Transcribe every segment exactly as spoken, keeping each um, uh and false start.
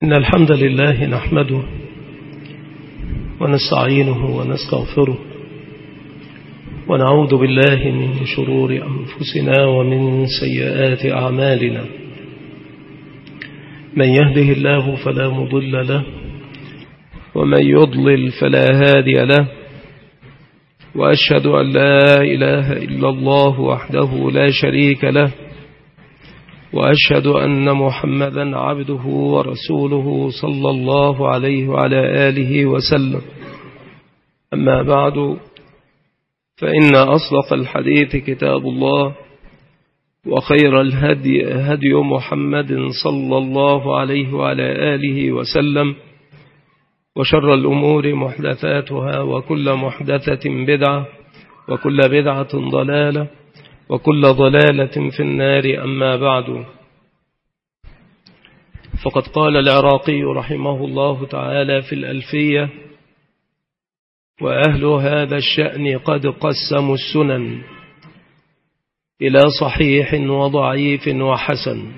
إن الحمد لله نحمده ونستعينه ونستغفره ونعوذ بالله من شرور أنفسنا ومن سيئات أعمالنا. من يهده الله فلا مضل له ومن يضلل فلا هادي له، وأشهد أن لا إله إلا الله وحده لا شريك له، وأشهد أن محمدا عبده ورسوله صلى الله عليه وعلى آله وسلم. أما بعد، فإن أصدق الحديث كتاب الله، وخير الهدي هدي محمد صلى الله عليه وعلى آله وسلم، وشر الأمور محدثاتها، وكل محدثة بدعة، وكل بدعة ضلالة، وكل ضلالة في النار. أما بعد، فقد قال العراقي رحمه الله تعالى في الألفية: وأهل هذا الشأن قد قسموا السنن إلى صحيح وضعيف وحسن.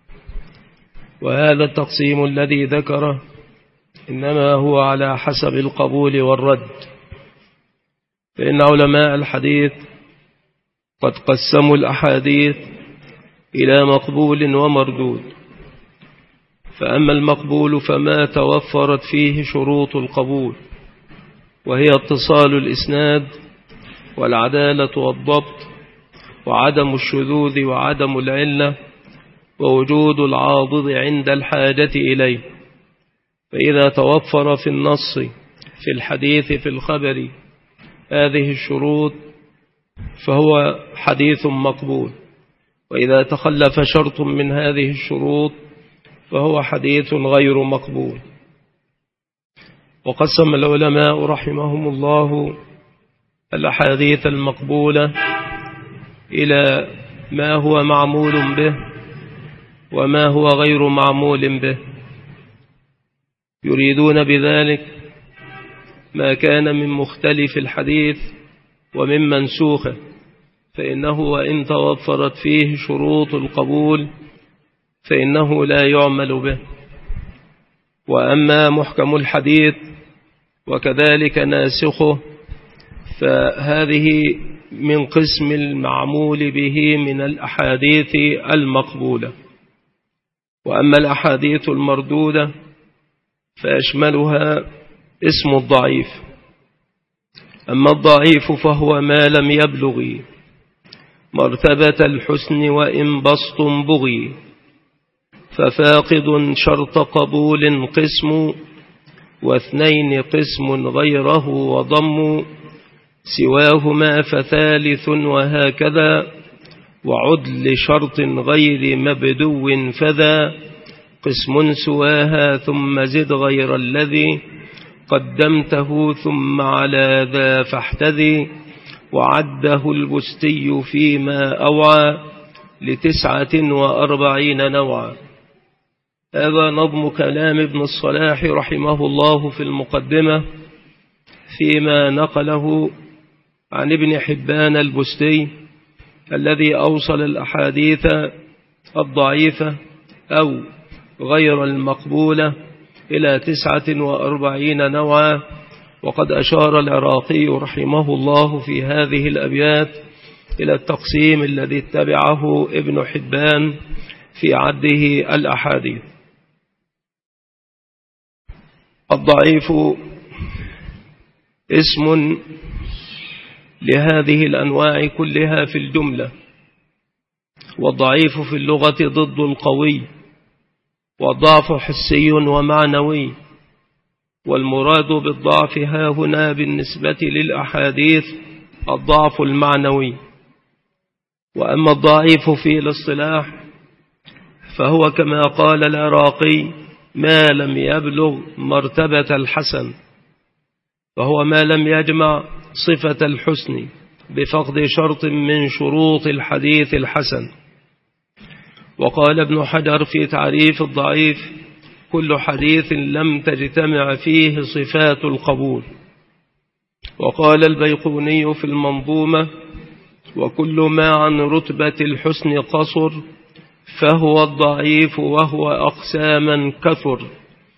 وهذا التقسيم الذي ذكره إنما هو على حسب القبول والرد، فإن علماء الحديث قد قسموا الأحاديث إلى مقبول ومردود. فأما المقبول فما توفرت فيه شروط القبول، وهي اتصال الإسناد والعدالة والضبط وعدم الشذوذ وعدم العلة ووجود العاضد عند الحاجة إليه. فإذا توفر في النص في الحديث في الخبر هذه الشروط فهو حديث مقبول، وإذا تخلف شرط من هذه الشروط فهو حديث غير مقبول. وقسم العلماء رحمهم الله الأحاديث المقبولة إلى ما هو معمول به وما هو غير معمول به. يريدون بذلك ما كان من مختلف الحديث ومن منسوخه، فإنه وإن توفرت فيه شروط القبول فإنه لا يعمل به. وأما محكم الحديث وكذلك ناسخه فهذه من قسم المعمول به من الأحاديث المقبولة. وأما الأحاديث المردودة فأشملها اسم الضعيف. أما الضعيف فهو ما لم يبلغ مرتبة الحسن وإن بسط بغي، ففاقد شرط قبول قسم، واثنين قسم غيره وضم، سواهما فثالث وهكذا، وعدل شرط غير مبدو فذا، قسم سواها ثم زد غير الذي قدمته ثم على ذا فاحتذي، وعده البستي فيما أوعى لتسعة وأربعين نوعا. هذا نظم كلام ابن الصلاح رحمه الله في المقدمة فيما نقله عن ابن حبان البستي الذي أوصل الأحاديث الضعيفة أو غير المقبولة إلى تسعة وأربعين نوعا. وقد أشار العراقي رحمه الله في هذه الأبيات إلى التقسيم الذي اتبعه ابن حبان في عده الأحاديث. الضعيف اسم لهذه الأنواع كلها في الجملة، والضعيف في اللغة ضد القوي، والضعف حسي ومعنوي، والمراد بالضعف ها هنا بالنسبة للأحاديث الضعف المعنوي. وأما الضعيف في الاصطلاح فهو كما قال العراقي ما لم يبلغ مرتبة الحسن، فهو ما لم يجمع صفة الحسن بفقد شرط من شروط الحديث الحسن. وقال ابن حجر في تعريف الضعيف: كل حديث لم تجتمع فيه صفات القبول. وقال البيقوني في المنظومة: وكل ما عن رتبة الحسن قصر فهو الضعيف، وهو أقساما كثر،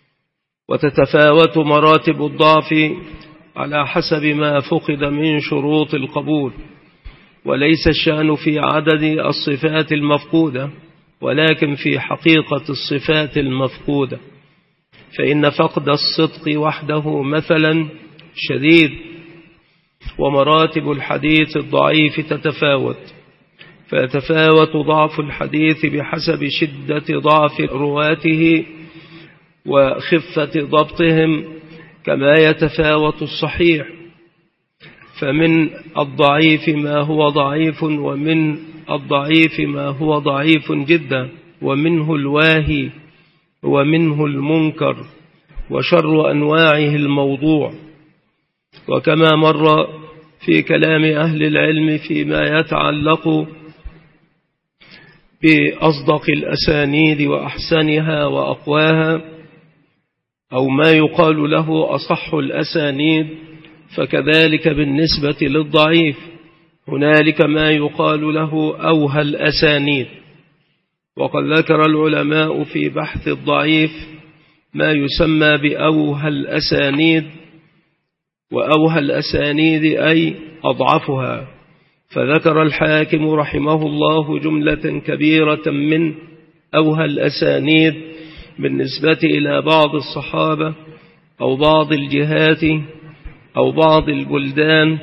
وتتفاوت مراتب الضعف على حسب ما فقد من شروط القبول، وليس الشأن في عدد الصفات المفقودة ولكن في حقيقة الصفات المفقودة، فإن فقد الصدق وحده مثلا شديد، ومراتب الحديث الضعيف تتفاوت، فيتفاوت ضعف الحديث بحسب شدة ضعف رواته وخفة ضبطهم، كما يتفاوت الصحيح، فمن الضعيف ما هو ضعيف، ومن الضعيف ما هو ضعيف جدا، ومنه الواهي، ومنه المنكر، وشر أنواعه الموضوع. وكما مر في كلام أهل العلم فيما يتعلق بأصدق الأسانيد وأحسنها وأقواها، أو ما يقال له أصح الأسانيد، فكذلك بالنسبة للضعيف هنالك ما يقال له أوهى الأسانيد. وقد ذكر العلماء في بحث الضعيف ما يسمى بأوهى الأسانيد، وأوهى الأسانيد أي أضعفها، فذكر الحاكم رحمه الله جملة كبيرة من أوهى الأسانيد بالنسبة إلى بعض الصحابة أو بعض الجهات أو بعض البلدان.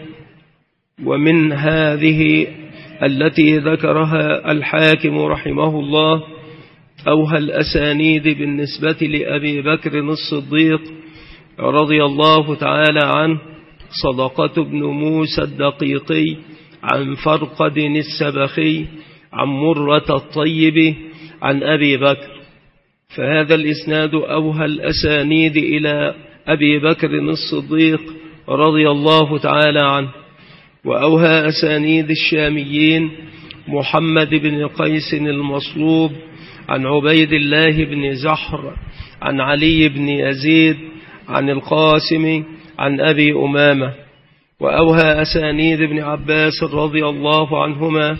ومن هذه التي ذكرها الحاكم رحمه الله أوهى الأسانيد بالنسبة لأبي بكر الصديق رضي الله تعالى عنه صدقة بن موسى الدقيقي عن فرقد السبخي عن مرة الطيب عن أبي بكر، فهذا الإسناد أوهى الأسانيد إلى أبي بكر الصديق رضي الله تعالى عنه. وأوهى أسانيد الشاميين محمد بن قيس المصلوب عن عبيد الله بن زحر عن علي بن يزيد عن القاسم عن أبي أمامة. وأوهى أسانيد ابن عباس رضي الله عنهما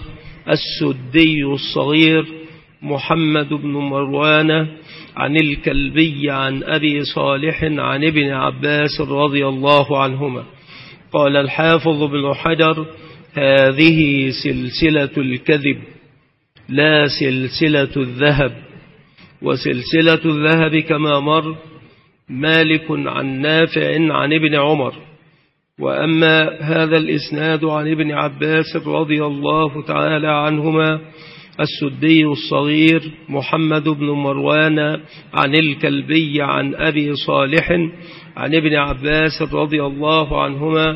السدي الصغير محمد بن مروان عن الكلبي عن أبي صالح عن ابن عباس رضي الله عنهما. قال الحافظ بن حجر هذه سلسلة الكذب لا سلسلة الذهب. وسلسلة الذهب كما مر مالك عن نافع عن ابن عمر. وأما هذا الإسناد عن ابن عباس رضي الله تعالى عنهما السدي الصغير محمد بن مروان عن الكلبي عن أبي صالح عن ابن عباس رضي الله عنهما،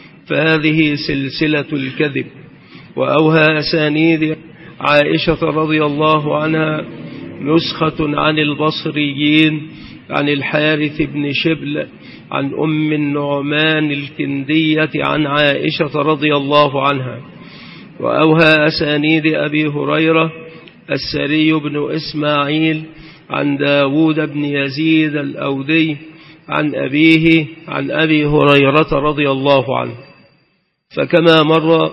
فهذه سلسلة الكذب. وأوهى أسانيد عائشة رضي الله عنها نسخة عن البصريين عن الحارث بن شبل عن أم النعمان الكندية عن عائشة رضي الله عنها. وأوهى أسانيد أبي هريرة السري بن إسماعيل عن داود بن يزيد الأودي عن أبيه عن أبي هريرة رضي الله عنه. فكما مر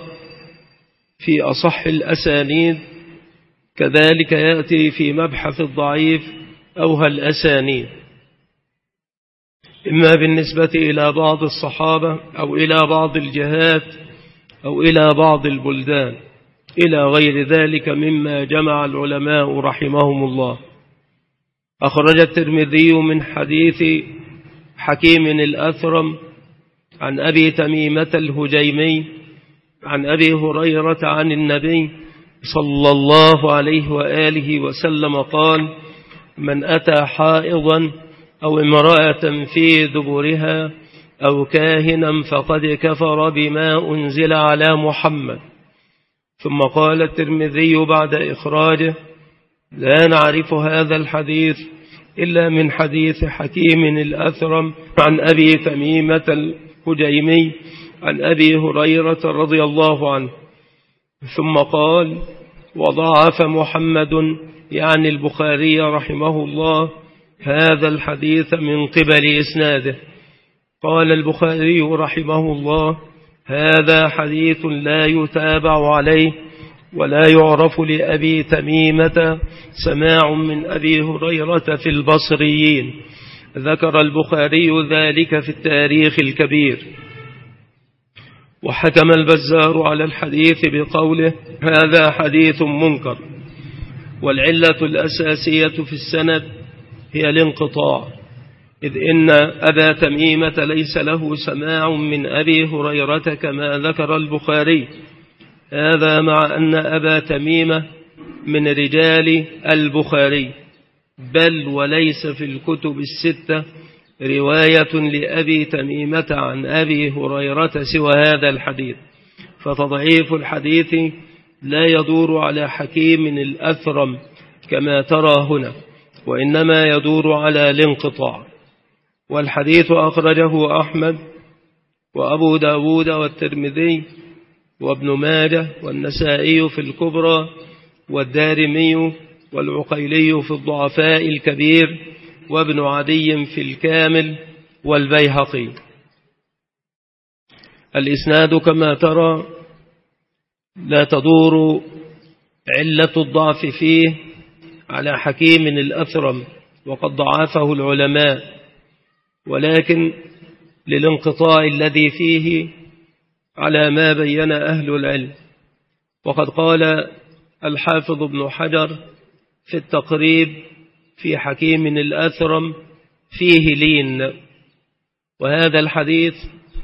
في أصح الأسانيد كذلك يأتي في مبحث الضعيف أوهى الأسانيد، إما بالنسبة إلى بعض الصحابة أو إلى بعض الجهات أو إلى بعض البلدان إلى غير ذلك مما جمع العلماء رحمهم الله. أخرج الترمذي من حديث حكيم الأثرم عن أبي تميمة الهجيمي عن أبي هريرة عن النبي صلى الله عليه وآله وسلم قال: من أتى حائضا أو امرأة في دبرها أو كاهنا فقد كفر بما أنزل على محمد. ثم قال الترمذي بعد إخراجه: لا نعرف هذا الحديث إلا من حديث حكيم الأثرم عن أبي تميمة الهجيمي عن أبي هريرة رضي الله عنه. ثم قال: وضعف محمد يعني البخاري رحمه الله هذا الحديث من قبل إسناده. قال البخاري رحمه الله: هذا حديث لا يتابع عليه ولا يعرف لأبي تميمة سماع من أبي هريرة في البصريين، ذكر البخاري ذلك في التاريخ الكبير. وحكم البزار على الحديث بقوله هذا حديث منكر، والعلة الأساسية في السند هي الانقطاع، إذ إن أبا تميمة ليس له سماع من أبي هريرة كما ذكر البخاري، هذا مع أن أبا تميمة من رجال البخاري، بل وليس في الكتب الستة رواية لأبي تميمة عن أبي هريرة سوى هذا الحديث، فتضعيف الحديث لا يدور على حكيم الأثرم كما ترى هنا، وإنما يدور على الانقطاع. والحديث أخرجه أحمد وأبو داود والترمذي وابن ماجه والنسائي في الكبرى والدارمي والعقيلي في الضعفاء الكبير وابن عدي في الكامل والبيهقي. الإسناد كما ترى لا تدور علة الضعف فيه على حكيم الأثرم وقد ضعفه العلماء، ولكن للانقطاع الذي فيه على ما بين أهل العلم. وقد قال الحافظ ابن حجر في التقريب في حكيم الأثرم فيه لين، وهذا الحديث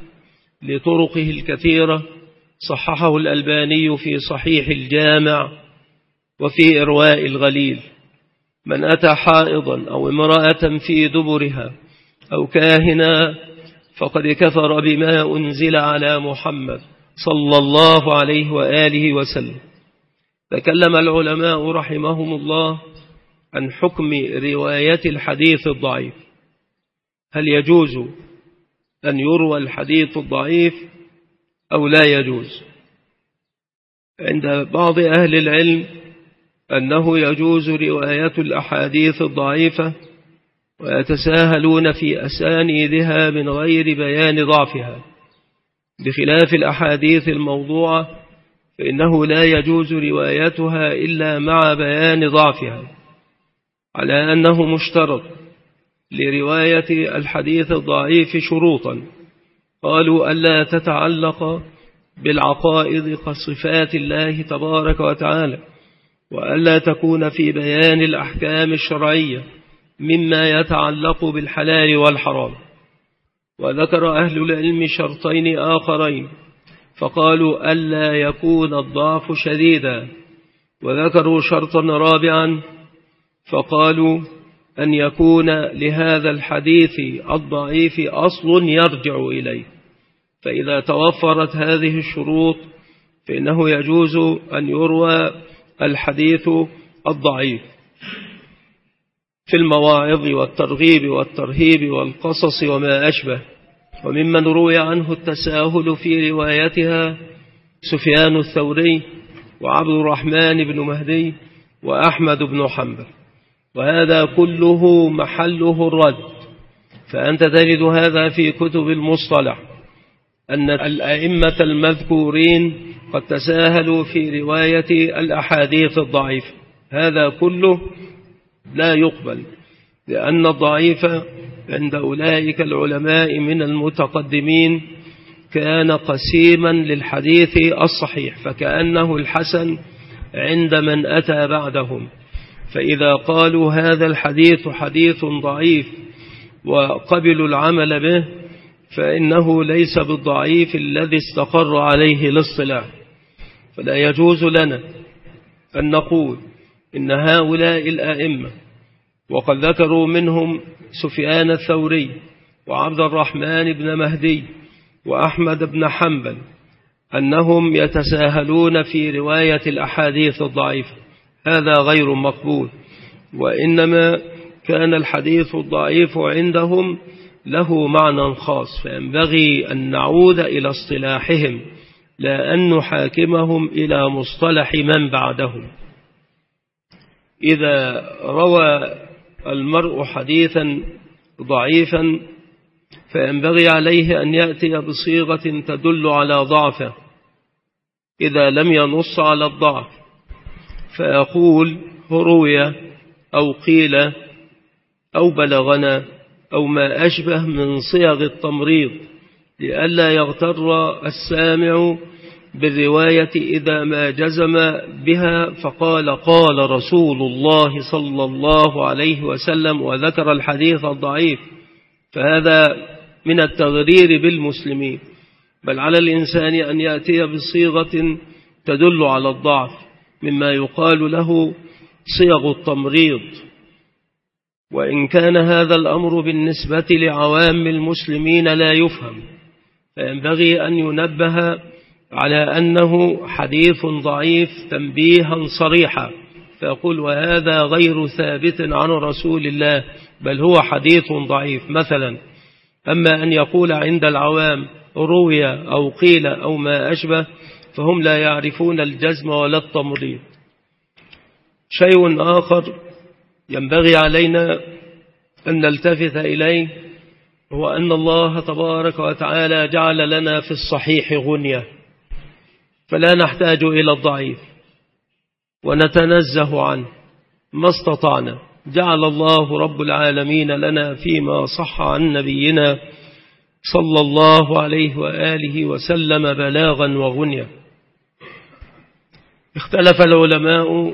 لطرقه الكثيرة صححه الألباني في صحيح الجامع وفي إرواء الغليل. من أتى حائضا أو امرأة في دبرها أو كاهنا فقد كفر بما أنزل على محمد صلى الله عليه وآله وسلم. تكلم العلماء رحمهم الله عن حكم رواية الحديث الضعيف، هل يجوز أن يروى الحديث الضعيف أو لا يجوز؟ عند بعض أهل العلم أنه يجوز رواية الأحاديث الضعيفة ويتساهلون في أسانيدها من غير بيان ضعفها، بخلاف الأحاديث الموضوعة فإنه لا يجوز روايتها إلا مع بيان ضعفها، على أنه مشترط لرواية الحديث الضعيف شروطا، قالوا ألا تتعلق بالعقائد كصفات الله تبارك وتعالى، وألا تكون في بيان الأحكام الشرعية مما يتعلق بالحلال والحرام. وذكر أهل العلم شرطين آخرين فقالوا ألا يكون الضعف شديدا، وذكروا شرطا رابعا فقالوا أن يكون لهذا الحديث الضعيف أصل يرجع إليه، فإذا توفرت هذه الشروط فإنه يجوز أن يروى الحديث الضعيف في المواعظ والترغيب والترهيب والقصص وما أشبه. وممن روي عنه التساهل في روايتها سفيان الثوري وعبد الرحمن بن مهدي وأحمد بن حنبل، وهذا كله محله الرد. فأنت تجد هذا في كتب المصطلح أن الأئمة المذكورين قد تساهلوا في رواية الأحاديث الضعيفة، هذا كله لا يقبل، لأن الضعيف عند أولئك العلماء من المتقدمين كان قسيما للحديث الصحيح، فكأنه الحسن عند من أتى بعدهم. فإذا قالوا هذا الحديث حديث ضعيف وقبلوا العمل به فإنه ليس بالضعيف الذي استقر عليه الاصطلاح. فلا يجوز لنا أن نقول إن هؤلاء الآئمة، وقد ذكروا منهم سفيان الثوري وعبد الرحمن بن مهدي وأحمد بن حنبل، أنهم يتساهلون في رواية الأحاديث الضعيفة، هذا غير مقبول. وإنما كان الحديث الضعيف عندهم له معنى خاص، فينبغي أن نعود إلى اصطلاحهم لا أن نحاكمهم إلى مصطلح من بعدهم. إذا روى المرء حديثا ضعيفا فينبغي عليه أن يأتي بصيغة تدل على ضعفه، إذا لم ينص على الضعف فيقول روي أو قيل أو بلغنا أو ما أشبه من صيغ التمريض، لئلا يغتر السامع بالرواية إذا ما جزم بها فقال قال رسول الله صلى الله عليه وسلم وذكر الحديث الضعيف، فهذا من التغرير بالمسلمين. بل على الإنسان أن يأتي بصيغة تدل على الضعف مما يقال له صيغ التمريض، وإن كان هذا الأمر بالنسبة لعوام المسلمين لا يفهم، فينبغي أن ينبه على أنه حديث ضعيف تنبيها صريحا، فيقول وهذا غير ثابت عن رسول الله بل هو حديث ضعيف مثلا. أما أن يقول عند العوام روي أو قيل أو ما أشبه فهم لا يعرفون الجزم ولا التمريض. شيء آخر ينبغي علينا أن نلتفت إليه هو أن الله تبارك وتعالى جعل لنا في الصحيح غنية، فلا نحتاج إلى الضعيف ونتنزه عنه ما استطعنا. جعل الله رب العالمين لنا فيما صح عن نبينا صلى الله عليه وآله وسلم بلاغا وغنية. اختلف العلماء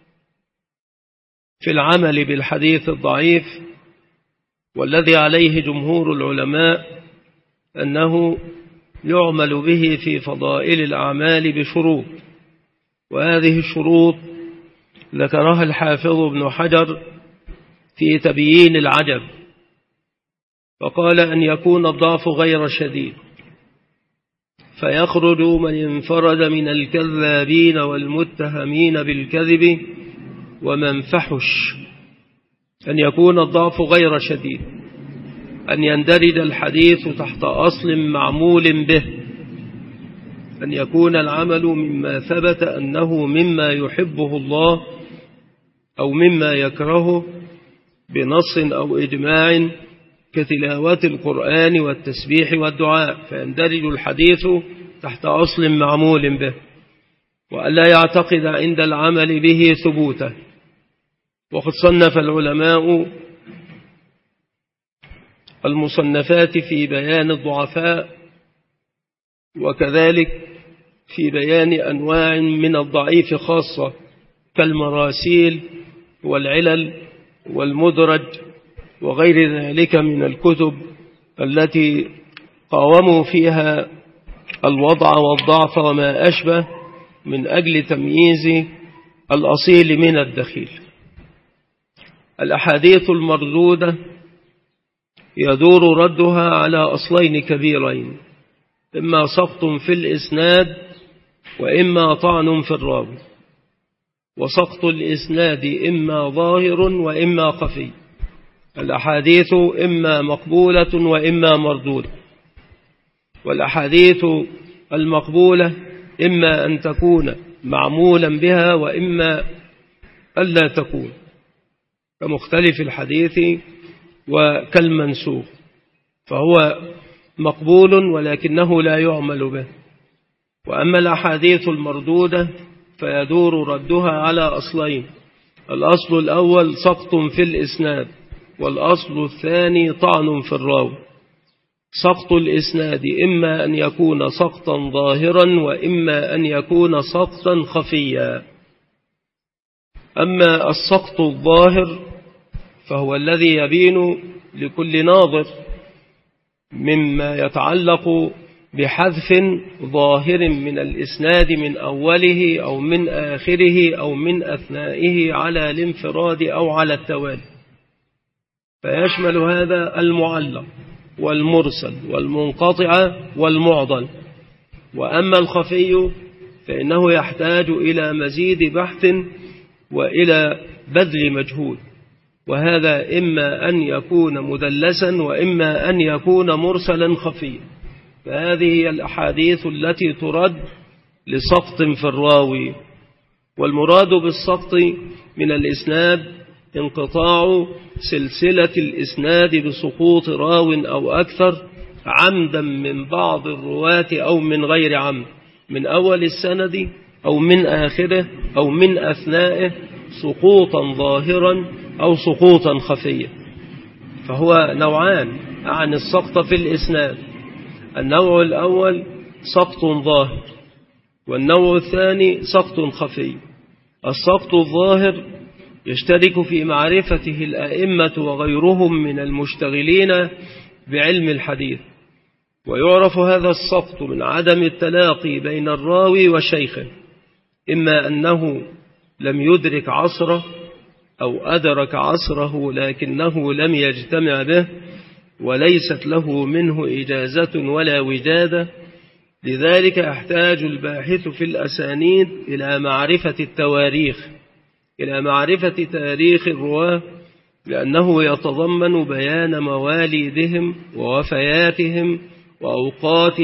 في العمل بالحديث الضعيف، والذي عليه جمهور العلماء أنه يعمل به في فضائل الأعمال بشروط، وهذه الشروط ذكرها الحافظ ابن حجر في تبيين العجب، فقال أن يكون الضعف غير شديد فيخرج من انفرد من الكذابين والمتهمين بالكذب ومن فحش. أن يكون الضعف غير شديد، أن يندرج الحديث تحت أصل معمول به، أن يكون العمل مما ثبت أنه مما يحبه الله أو مما يكرهه بنص أو إجماع كتلاوة القرآن والتسبيح والدعاء، فيندرج الحديث تحت أصل معمول به، وألا يعتقد عند العمل به ثبوته. وقد صنف العلماء المصنفات في بيان الضعفاء، وكذلك في بيان أنواع من الضعيف خاصة كالمراسيل والعلل والمدرج وغير ذلك من الكتب التي قاوموا فيها الوضع والضعف وما أشبه من أجل تمييز الأصيل من الدخيل. الأحاديث المردودة يدور ردها على أصلين كبيرين، إما سقط في الإسناد وإما طعن في الراوي. وسقط الإسناد إما ظاهر وإما خفي. الأحاديث إما مقبولة وإما مردودة، والأحاديث المقبولة إما أن تكون معمولا بها وإما ألا تكون، كمختلف الحديث وكالمنسوخ، فهو مقبول ولكنه لا يعمل به. وأما الأحاديث المردودة فيدور ردها على أصلين: الأصل الأول سقط في الإسناد، والأصل الثاني طعن في الراوي. سقط الإسناد إما أن يكون سقطا ظاهرا وإما أن يكون سقطا خفيا. أما السقط الظاهر فهو الذي يبين لكل ناظر مما يتعلق بحذف ظاهر من الإسناد من أوله أو من آخره أو من أثنائه على الانفراد أو على التوالي، فيشمل هذا المعلق والمرسل والمنقطع والمعضل. وأما الخفي فإنه يحتاج إلى مزيد بحث وإلى بذل مجهود، وهذا إما أن يكون مدلسا وإما أن يكون مرسلا خفيا. فهذه هي الأحاديث التي ترد لسقط في الراوي. والمراد بالسقط من الإسناد انقطاع سلسلة الإسناد بسقوط راو أو أكثر عمدا من بعض الرواة أو من غير عمد، من أول السند أو من آخره أو من أثنائه، سقوطا ظاهرا أو سقوطا خفيا. فهو نوعان عن السقط في الإسناد. النوع الأول سقط ظاهر، والنوع الثاني سقط خفي. السقط الظاهر يشترك في معرفته الأئمة وغيرهم من المشتغلين بعلم الحديث، ويعرف هذا السقط من عدم التلاقي بين الراوي وشيخه، إما أنه لم يدرك عصره أو أدرك عصره لكنه لم يجتمع به وليست له منه إجازة ولا وجادة. لذلك يحتاج الباحث في الأسانيد إلى معرفة التواريخ، إلى معرفة تاريخ الرواة، لأنه يتضمن بيان مواليدهم ووفياتهم وأوقات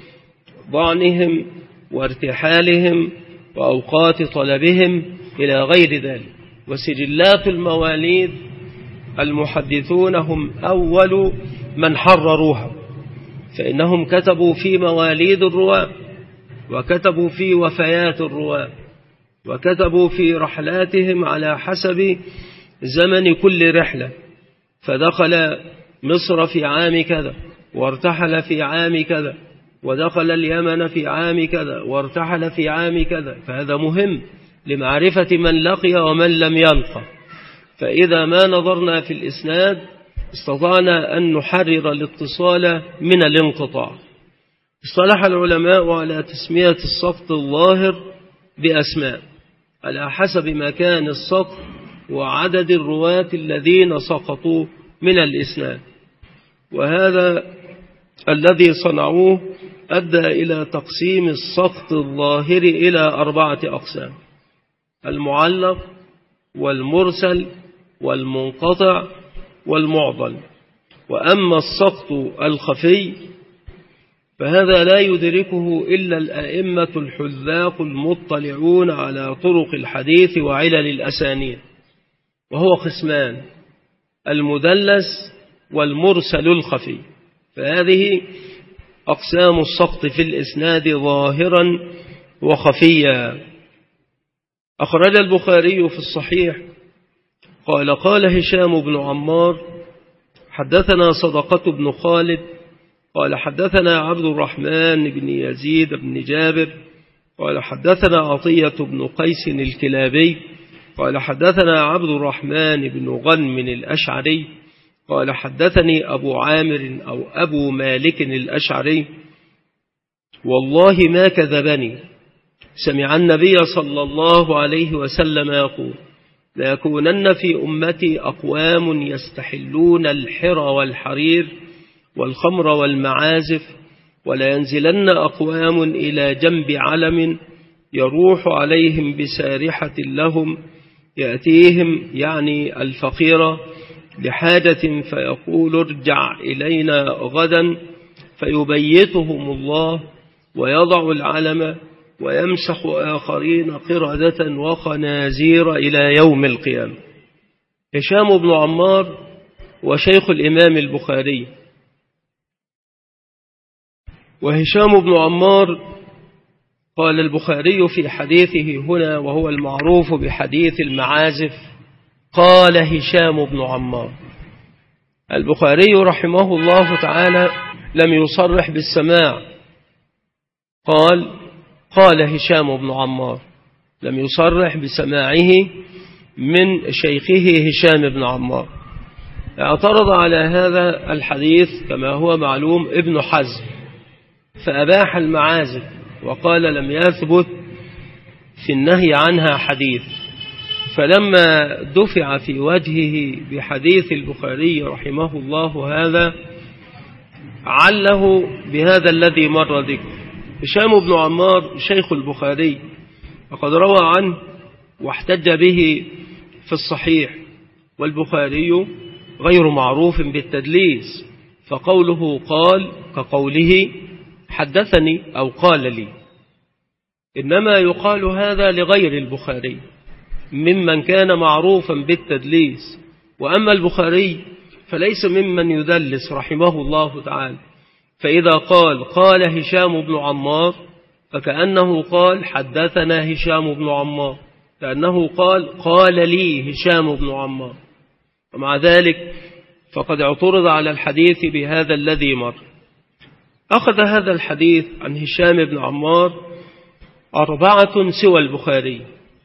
ضعنهم وارتحالهم وأوقات طلبهم إلى غير ذلك. وسجلات المواليد المحدثون هم أول من حرروها، فإنهم كتبوا في مواليد الرواة، وكتبوا في وفيات الرواة، وكتبوا في رحلاتهم على حسب زمن كل رحلة، فدخل مصر في عام كذا وارتحل في عام كذا، ودخل اليمن في عام كذا وارتحل في عام كذا. فهذا مهم لمعرفة من لقي ومن لم يلقى. فإذا ما نظرنا في الإسناد استطعنا أن نحرر الاتصال من الانقطاع. اصطلح العلماء على تسمية السقط الظاهر بأسماء على حسب مكان السقط وعدد الرواة الذين سقطوا من الإسناد، وهذا الذي صنعوه أدى إلى تقسيم السقط الظاهر إلى أربعة أقسام: المعلق والمرسل والمنقطع والمعضل. وأما السقط الخفي فهذا لا يدركه إلا الأئمة الحذاق المطلعون على طرق الحديث وعلل الأسانيد، وهو قسمان: المدلس والمرسل الخفي. فهذه أقسام السقط في الإسناد ظاهرا وخفيا. أخرج البخاري في الصحيح قال قال هشام بن عمار حدثنا صدقة بن خالد قال حدثنا عبد الرحمن بن يزيد بن جابر قال حدثنا عطية بن قيس الكلابي قال حدثنا عبد الرحمن بن غنم الأشعري قال حدثني أبو عامر أو أبو مالك الأشعري والله ما كذبني، سمع النبي صلى الله عليه وسلم يقول: ليكونن في أمتي أقوام يستحلون الحر والحرير والخمر والمعازف، ولينزلن أقوام إلى جنب علم يروح عليهم بسارحة لهم، يأتيهم يعني الفقيرة بحاجة فيقول: ارجع إلينا غدا، فيبيتهم الله ويضع العلم ويمسح آخرين قردة وخنازير إلى يوم القيامة. هشام بن عمار وشيخ الإمام البخاري. وهشام بن عمار قال البخاري في حديثه هنا وهو المعروف بحديث المعازف: قال هشام بن عمار. البخاري رحمه الله تعالى لم يصرح بالسماع، قال قال هشام بن عمار، لم يصرح بسماعه من شيخه هشام بن عمار. اعترض على هذا الحديث كما هو معلوم ابن حزم، فأباح المعازف وقال لم يثبت في النهي عنها حديث. فلما دفع في وجهه بحديث البخاري رحمه الله هذا عله بهذا الذي مر ذكره. هشام بن عمار شيخ البخاري، وقد روى عنه واحتج به في الصحيح، والبخاري غير معروف بالتدليس، فقوله قال كقوله حدثني أو قال لي، إنما يقال هذا لغير البخاري ممن كان معروفا بالتدليس. وأما البخاري فليس ممن يدلس رحمه الله تعالى، فإذا قال قال هشام بن عمار فكأنه قال حدثنا هشام بن عمار، كأنه قال قال لي هشام بن عمار. ومع ذلك فقد اعترض على الحديث بهذا الذي مر. أخذ هذا الحديث عن هشام بن عمار أربعة سوى البخاري: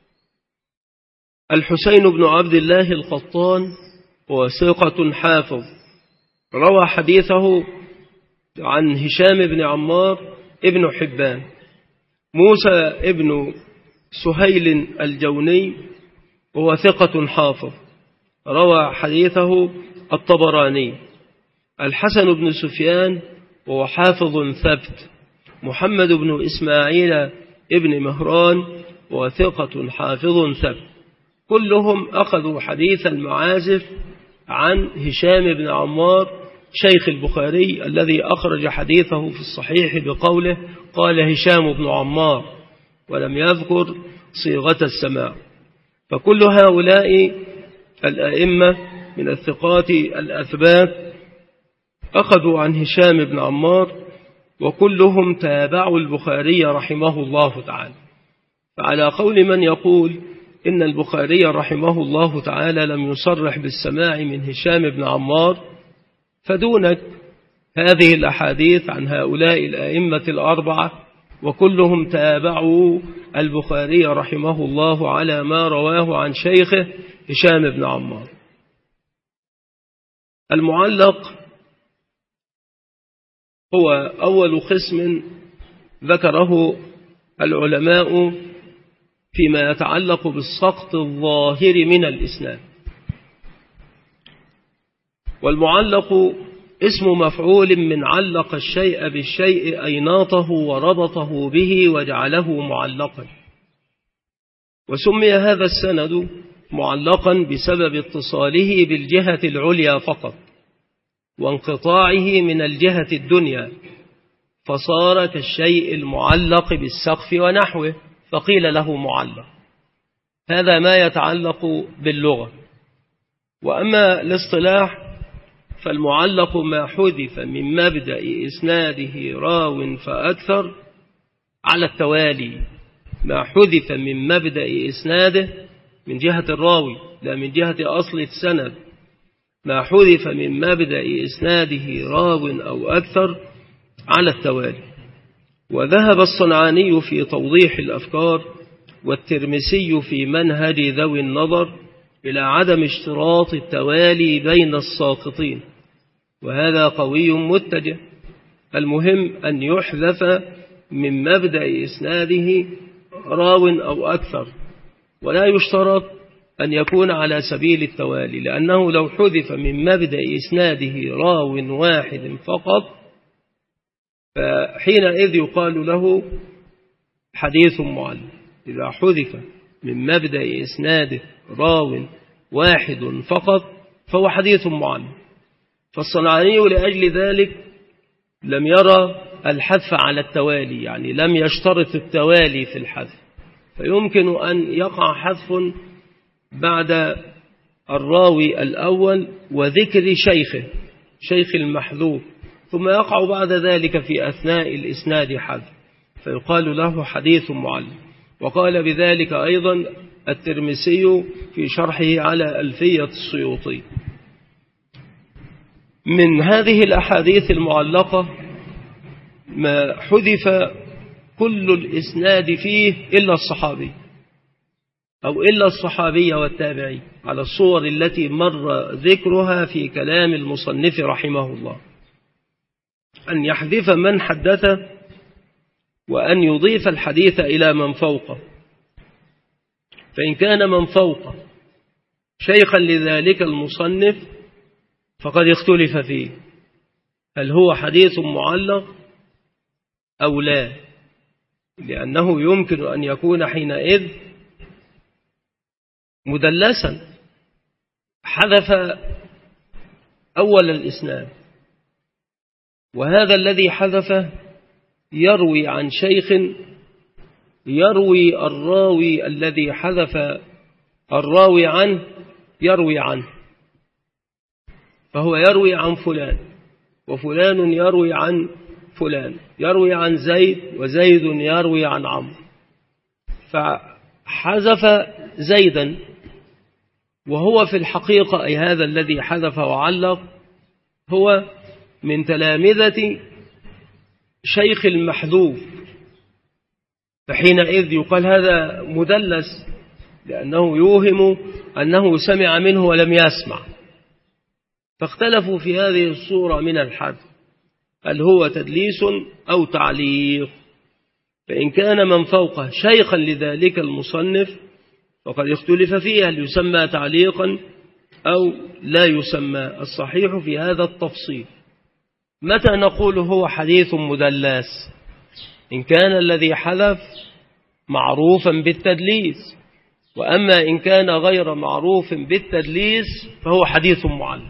الحسين بن عبد الله القطان وثقة حافظ روى حديثه عن هشام بن عمار ابن حبان. موسى ابن سهيل الجوني وهو ثقة حافظ روى حديثه الطبراني. الحسن بن سفيان وهو حافظ ثبت. محمد بن إسماعيل ابن مهران وثقة حافظ ثبت. كلهم أخذوا حديث المعازف عن هشام بن عمار شيخ البخاري الذي أخرج حديثه في الصحيح بقوله قال هشام بن عمار، ولم يذكر صيغة السماع. فكل هؤلاء الأئمة من الثقات الأثبات أخذوا عن هشام بن عمار، وكلهم تابعوا البخاري رحمه الله تعالى. فعلى قول من يقول إن البخاري رحمه الله تعالى لم يصرح بالسماع من هشام بن عمار، فدونك هذه الأحاديث عن هؤلاء الأئمة الأربعة وكلهم تابعوا البخاري رحمه الله على ما رواه عن شيخه هشام بن عمار. المعلق هو أول قسم ذكره العلماء فيما يتعلق بالسقط الظاهر من الإسناد. والمعلق اسم مفعول من علق الشيء بالشيء أي ناطه وربطه به وجعله معلقا. وسمي هذا السند معلقا بسبب اتصاله بالجهة العليا فقط وانقطاعه من الجهة الدنيا، فصار كالشيء المعلق بالسقف ونحوه فقيل له معلق. هذا ما يتعلق باللغة. وأما الاصطلاح فالمعلق ما حذف من مبدأ إسناده راو فأكثر على التوالي، ما حذف من مبدأ إسناده من جهة الراوي لا من جهة أصل السند، ما حذف من مبدأ إسناده راو أو أكثر على التوالي. وذهب الصنعاني في توضيح الأفكار والترمسي في منهج ذوي النظر إلى عدم اشتراط التوالي بين الساقطين، وهذا قوي متجه. المهم أن يحذف من مبدأ إسناده راو أو أكثر، ولا يشترط أن يكون على سبيل التوالي، لأنه لو حذف من مبدأ إسناده راو واحد فقط فحينئذ يقال له حديث معلق. إذا حذف من مبدأ إسناده راو واحد فقط فهو حديث معلق. فالصنعاني لأجل ذلك لم يرى الحذف على التوالي، يعني لم يشترط التوالي في الحذف، فيمكن أن يقع حذف بعد الراوي الأول وذكر شيخه شيخ المحذوف، ثم يقع بعد ذلك في أثناء الإسناد حذف فيقال له حديث معلق. وقال بذلك أيضا الترمسي في شرحه على ألفية السيوطي. من هذه الأحاديث المعلقة ما حذف كل الإسناد فيه إلا الصحابي أو إلا الصحابي والتابعي على الصور التي مر ذكرها في كلام المصنف رحمه الله، أن يحذف من حدثه وأن يضيف الحديث إلى من فوقه. فإن كان من فوقه شيخا لذلك المصنف فقد اختلف فيه هل هو حديث معلق أو لا، لأنه يمكن أن يكون حينئذ مدلسا، حذف أول الإسناد، وهذا الذي حذفه يروي عن شيخ يروي الراوي الذي حذف الراوي عنه يروي عنه، فهو يروي عن فلان وفلان يروي عن فلان، يروي عن زيد وزيد يروي عن عمرو، فحذف زيدا وهو في الحقيقة أي هذا الذي حذف وعلق هو من تلامذة شيخ المحذوف، فحينئذ يقال هذا مدلس لأنه يوهم أنه سمع منه ولم يسمع. فاختلفوا في هذه الصورة من الحد، هل هو تدليس أو تعليق؟ فإن كان من فوقه شيخا لذلك المصنف وقد اختلف فيه هل يسمى تعليقا أو لا يسمى. الصحيح في هذا التفصيل. متى نقول هو حديث مدلس؟ إن كان الذي حذف معروفا بالتدليس، وأما إن كان غير معروف بالتدليس فهو حديث معلق،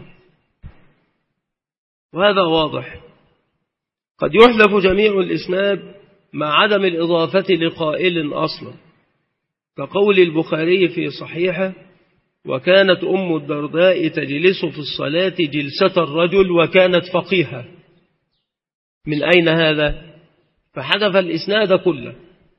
وهذا واضح. قد يحذف جميع الإسناد مع عدم الإضافة لقائل أصلا، كقول البخاري في صحيحه: وكانت أم الدرداء تجلس في الصلاة جلسة الرجل وكانت فقيها. من أين هذا؟ فحذف الإسناد كله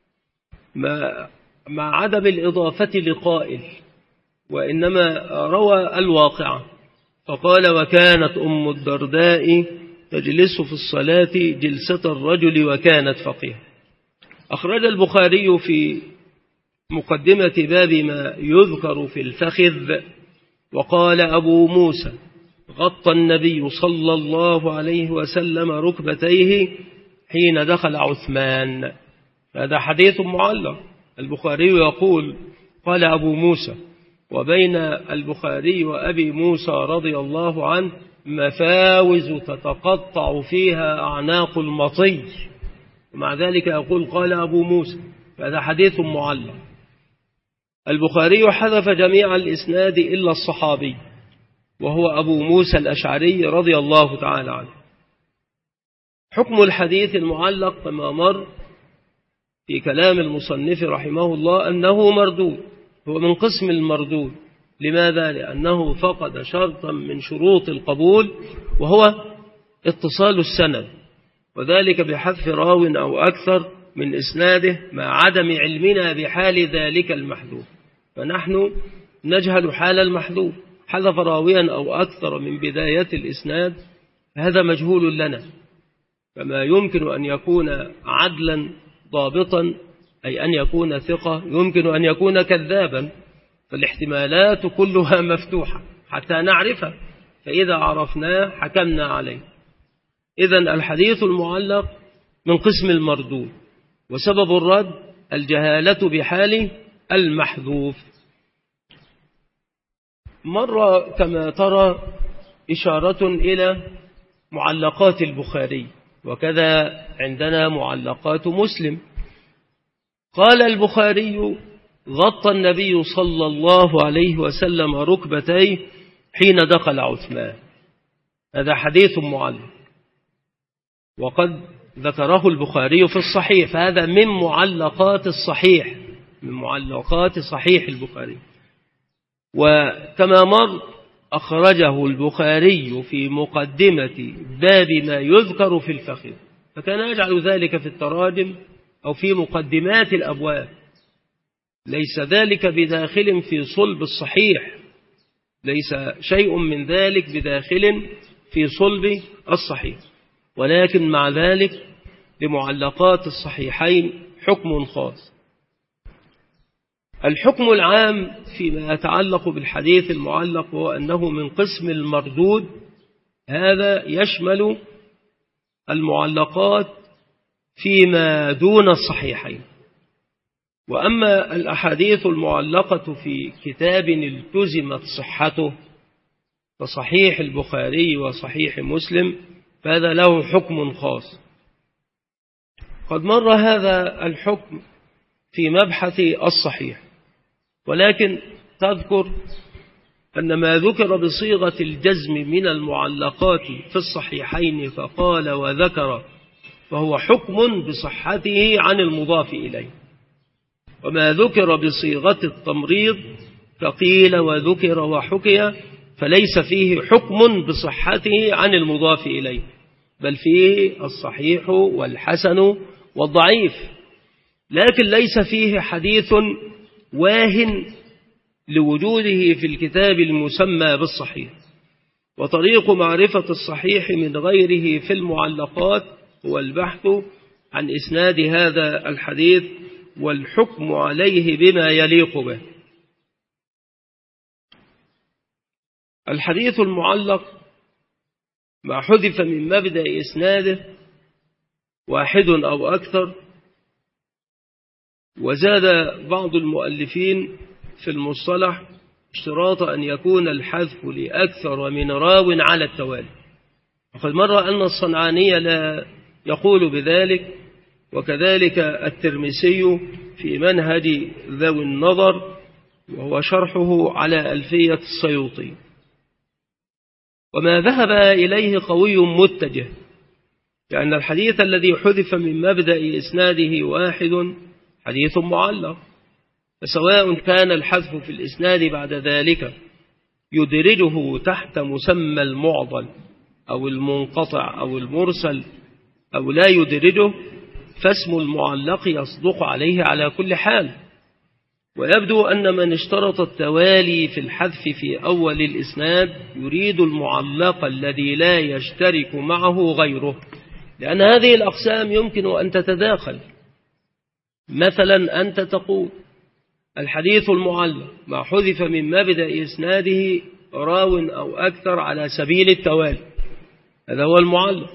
مع عدم الإضافة لقائل، وإنما روى الواقعة فقال: وكانت أم الدرداء تجلس في الصلاة جلسة الرجل وكانت فقيها. أخرج البخاري في مقدمة باب ما يذكر في الفخذ وقال أبو موسى: غطى النبي صلى الله عليه وسلم ركبتيه حين دخل عثمان. هذا حديث معلق. البخاري يقول: قال أبو موسى، وبين البخاري وأبي موسى رضي الله عنه مفاوز تتقطع فيها أعناق المطي، ومع ذلك يقول قال أبو موسى. هذا حديث معلق. البخاري حذف جميع الإسناد إلا الصحابي وهو أبو موسى الأشعري رضي الله تعالى عنه. حكم الحديث المعلق كما مر في كلام المصنف رحمه الله أنه مردود، هو من قسم المردود. لماذا؟ لأنه فقد شرطا من شروط القبول وهو اتصال السند، وذلك بحذف راو أو أكثر من إسناده مع عدم علمنا بحال ذلك المحذوف. فنحن نجهل حال المحذوف، حذف راويا أو أكثر من بداية الإسناد، هذا مجهول لنا. فما يمكن أن يكون عدلا ضابطا، أي أن يكون ثقة، يمكن أن يكون كذابا، فالاحتمالات كلها مفتوحة حتى نعرفها، فإذا عرفناه حكمنا عليه. إذن الحديث المعلق من قسم المردود، وسبب الرد الجهالة بحال المحذوف. مر كما ترى إشارة إلى معلقات البخاري، وكذا عندنا معلقات مسلم. قال البخاري: غطى النبي صلى الله عليه وسلم ركبتيه حين دخل عثمان. هذا حديث معلق، وقد ذكره البخاري في الصحيح، فهذا من معلقات الصحيح، من معلقات صحيح البخاري. وكما مر أخرجه البخاري في مقدمة باب ما يذكر في الفخذ، فكان يجعل ذلك في التراجم أو في مقدمات الأبواب، ليس ذلك بداخل في صلب الصحيح، ليس شيء من ذلك بداخل في صلب الصحيح، ولكن مع ذلك لمعلقات الصحيحين حكم خاص. الحكم العام فيما يتعلق بالحديث المعلق هو أنه من قسم المردود، هذا يشمل المعلقات فيما دون الصحيحين. وأما الأحاديث المعلقة في كتاب التزمت صحته فصحيح البخاري وصحيح مسلم، فهذا له حكم خاص. قد مر هذا الحكم في مبحث الصحيح، ولكن تذكر أن ما ذكر بصيغة الجزم من المعلقات في الصحيحين فقال وذكر فهو حكم بصحته عن المضاف إليه، وما ذكر بصيغة التمريض فقيل وذكر وحكي فليس فيه حكم بصحته عن المضاف إليه، بل فيه الصحيح والحسن والضعيف، لكن ليس فيه حديث واهن لوجوده في الكتاب المسمى بالصحيح. وطريق معرفة الصحيح من غيره في المعلقات هو البحث عن إسناد هذا الحديث والحكم عليه بما يليق به. الحديث المعلق ما حذف من مبدأ إسناده واحد أو أكثر، وزاد بعض المؤلفين في المصطلح اشتراط أن يكون الحذف لأكثر من راو على التوالي، وقد مر أن الصنعاني لا يقول بذلك، وكذلك الترمسي في منهج ذوي النظر وهو شرحه على ألفية السيوطي. وما ذهب إليه قوي متجه، لأن الحديث الذي حذف من مبدأ إسناده واحد حديث معلق، فسواء كان الحذف في الإسناد بعد ذلك يدرجه تحت مسمى المعضل أو المنقطع أو المرسل أو لا يدرجه، فاسم المعلق يصدق عليه على كل حال. ويبدو أن من اشترط التوالي في الحذف في أول الإسناد يريد المعلق الذي لا يشترك معه غيره، لأن هذه الأقسام يمكن أن تتداخل. مثلا أنت تقول الحديث المعلق ما حذف من مبدأ إسناده راو أو أكثر على سبيل التوالي، هذا هو المعلق.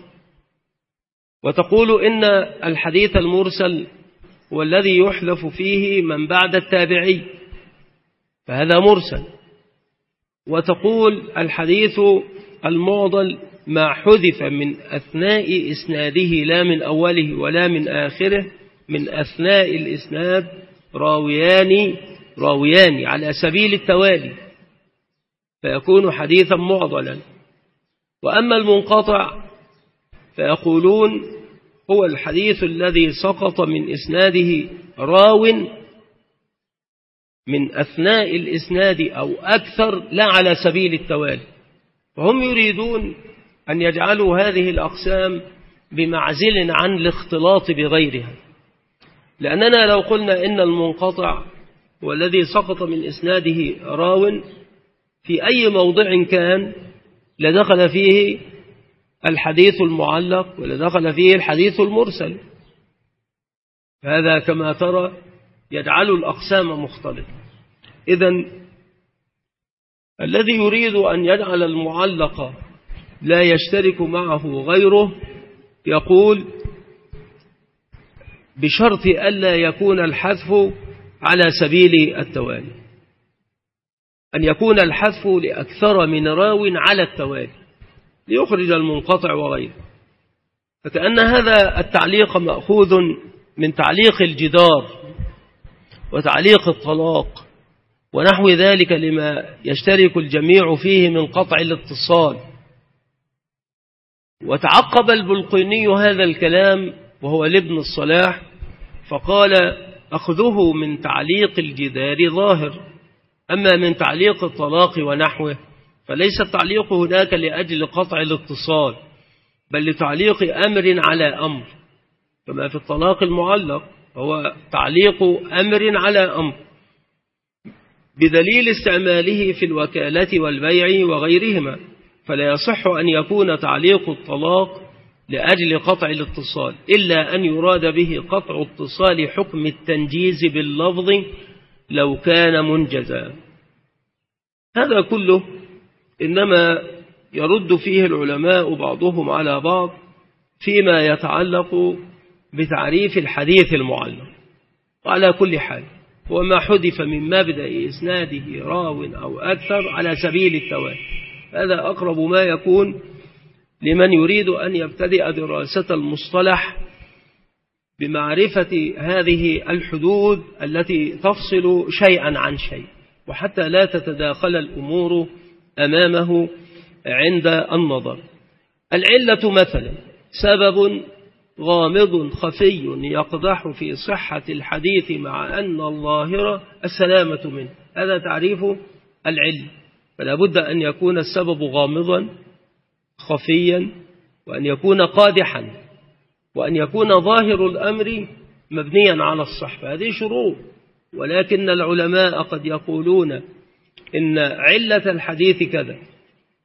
وتقول إن الحديث المرسل هو الذي يحذف فيه من بعد التابعي، فهذا مرسل. وتقول الحديث المعضل ما حذف من أثناء إسناده لا من أوله ولا من آخره، من أثناء الإسناد راويان راويان على سبيل التوالي، فيكون حديثا معضلا. وأما المنقطع فيقولون هو الحديث الذي سقط من إسناده راو من أثناء الإسناد أو أكثر لا على سبيل التوالي، فهم يريدون أن يجعلوا هذه الأقسام بمعزل عن الاختلاط بغيرها. لأننا لو قلنا إن المنقطع هو الذي سقط من إسناده راو في أي موضع كان لدخل فيه الحديث المعلق ولدخل فيه الحديث المرسل، هذا كما ترى يجعل الأقسام مختلطة. إذن الذي يريد أن يجعل المعلق لا يشترك معه غيره يقول بشرط ألا يكون الحذف على سبيل التوالي، أن يكون الحذف لأكثر من راو على التوالي ليخرج المنقطع وغيره. فكأن هذا التعليق مأخوذ من تعليق الجدار وتعليق الطلاق ونحو ذلك لما يشترك الجميع فيه من قطع الاتصال. وتعقب البلقيني هذا الكلام وهو لابن الصلاح فقال أخذه من تعليق الجدار ظاهر، أما من تعليق الطلاق ونحوه فليس التعليق هناك لأجل قطع الاتصال، بل لتعليق أمر على أمر، كما في الطلاق المعلق هو تعليق أمر على أمر بدليل استعماله في الوكالة والبيع وغيرهما، فلا يصح أن يكون تعليق الطلاق لأجل قطع الاتصال إلا أن يراد به قطع اتصال حكم التنجيز باللفظ لو كان منجزا. هذا كله إنما يرد فيه العلماء بعضهم على بعض فيما يتعلق بتعريف الحديث المعلق. وعلى كل حال هو ما حذف من مبدأ إسناده راو أو أكثر على سبيل التوالي، هذا أقرب ما يكون لمن يريد أن يبتدئ دراسة المصطلح بمعرفة هذه الحدود التي تفصل شيئا عن شيء، وحتى لا تتداخل الأمور أمامه عند النظر. العلة مثلا سبب غامض خفي يقدح في صحة الحديث مع أن الظاهر السلامة منه، هذا تعريف العلة. فلا بد أن يكون السبب غامضا خفيا، وأن يكون قادحا، وأن يكون ظاهر الأمر مبنيا على الصحة، هذه شروط. ولكن العلماء قد يقولون إن علة الحديث كذا،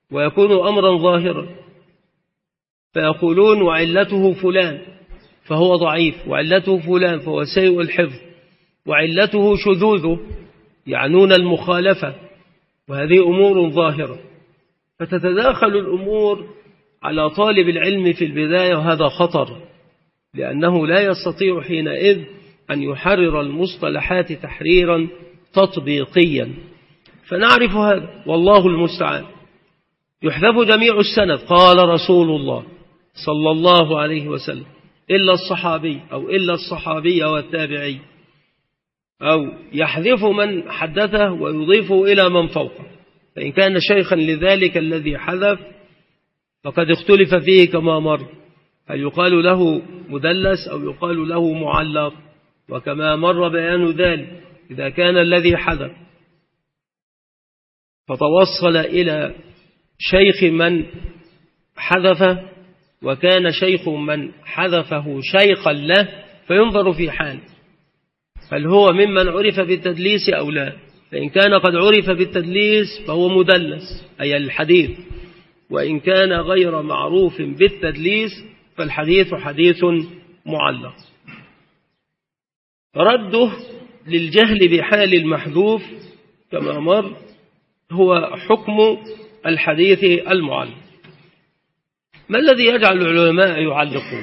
ويكون أمرا ظاهرا، فيقولون وعلته فلان فهو ضعيف، وعلته فلان فهو سيء الحفظ، وعلته شذوذه، يعنون المخالفة، وهذه أمور ظاهرة. فتتداخل الأمور على طالب العلم في البداية، وهذا خطر، لأنه لا يستطيع حينئذ أن يحرر المصطلحات تحريرا تطبيقيا. فنعرف هذا والله المستعان. يحذف جميع السند قال رسول الله صلى الله عليه وسلم إلا الصحابي أو إلا الصحابي والتابعي، أو يحذف من حدثه ويضيفه إلى من فوقه، فإن كان شيخا لذلك الذي حذف فقد اختلف فيه كما مر، هل يقال له مدلس أو يقال له معلق، وكما مر بيان ذلك إذا كان الذي حذف فتوصل إلى شيخ من حذف وكان شيخ من حذفه شيخا له، فينظر في حال هل هو ممن عرف بالتدليس أو لا. فإن كان قد عرف بالتدليس فهو مدلس أي الحديث، وإن كان غير معروف بالتدليس فالحديث حديث معلق. رده للجهل بحال المحذوف كما مر هو حكم الحديث المعلق. ما الذي يجعل العلماء يعلقون؟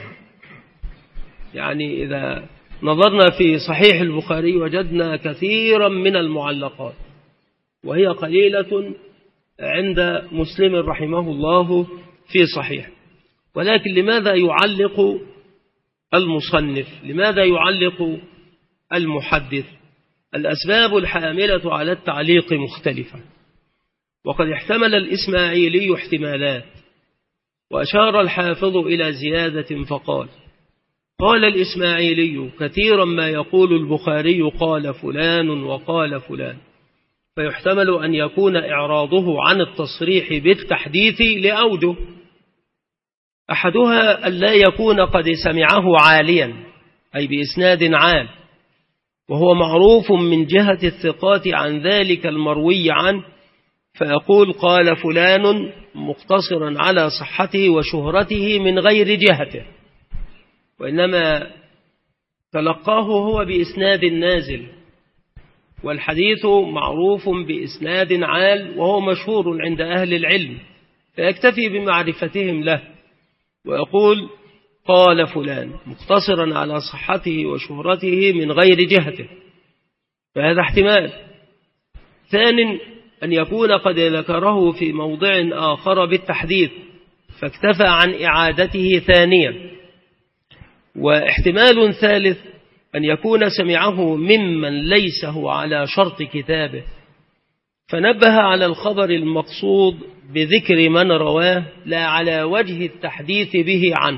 يعني إذا نظرنا في صحيح البخاري وجدنا كثيرا من المعلقات، وهي قليلة عند مسلم رحمه الله في صحيح، ولكن لماذا يعلق المصنف؟ لماذا يعلق المحدث؟ الأسباب الحاملة على التعليق مختلفة، وقد احتمل الإسماعيلي احتمالات، وأشار الحافظ إلى زيادة فقال: قال الإسماعيلي كثيرا ما يقول البخاري قال فلان وقال فلان، فيحتمل أن يكون إعراضه عن التصريح بالتحديث لأوجه: أحدها أن لا يكون قد سمعه عاليا أي بإسناد عال، وهو معروف من جهة الثقات عن ذلك المروي عنه، فيقول قال فلان مقتصرا على صحته وشهرته من غير جهته، وإنما تلقاه هو بإسناد نازل، والحديث معروف بإسناد عال وهو مشهور عند أهل العلم، فيكتفي بمعرفتهم له ويقول قال فلان مقتصرا على صحته وشهرته من غير جهته، فهذا احتمال. ثانٍ أن يكون قد ذكره في موضع آخر بالتحديث فاكتفى عن إعادته ثانيا. واحتمال ثالث أن يكون سمعه ممن ليس هو على شرط كتابه، فنبه على الخبر المقصود بذكر من رواه لا على وجه التحديث به عنه.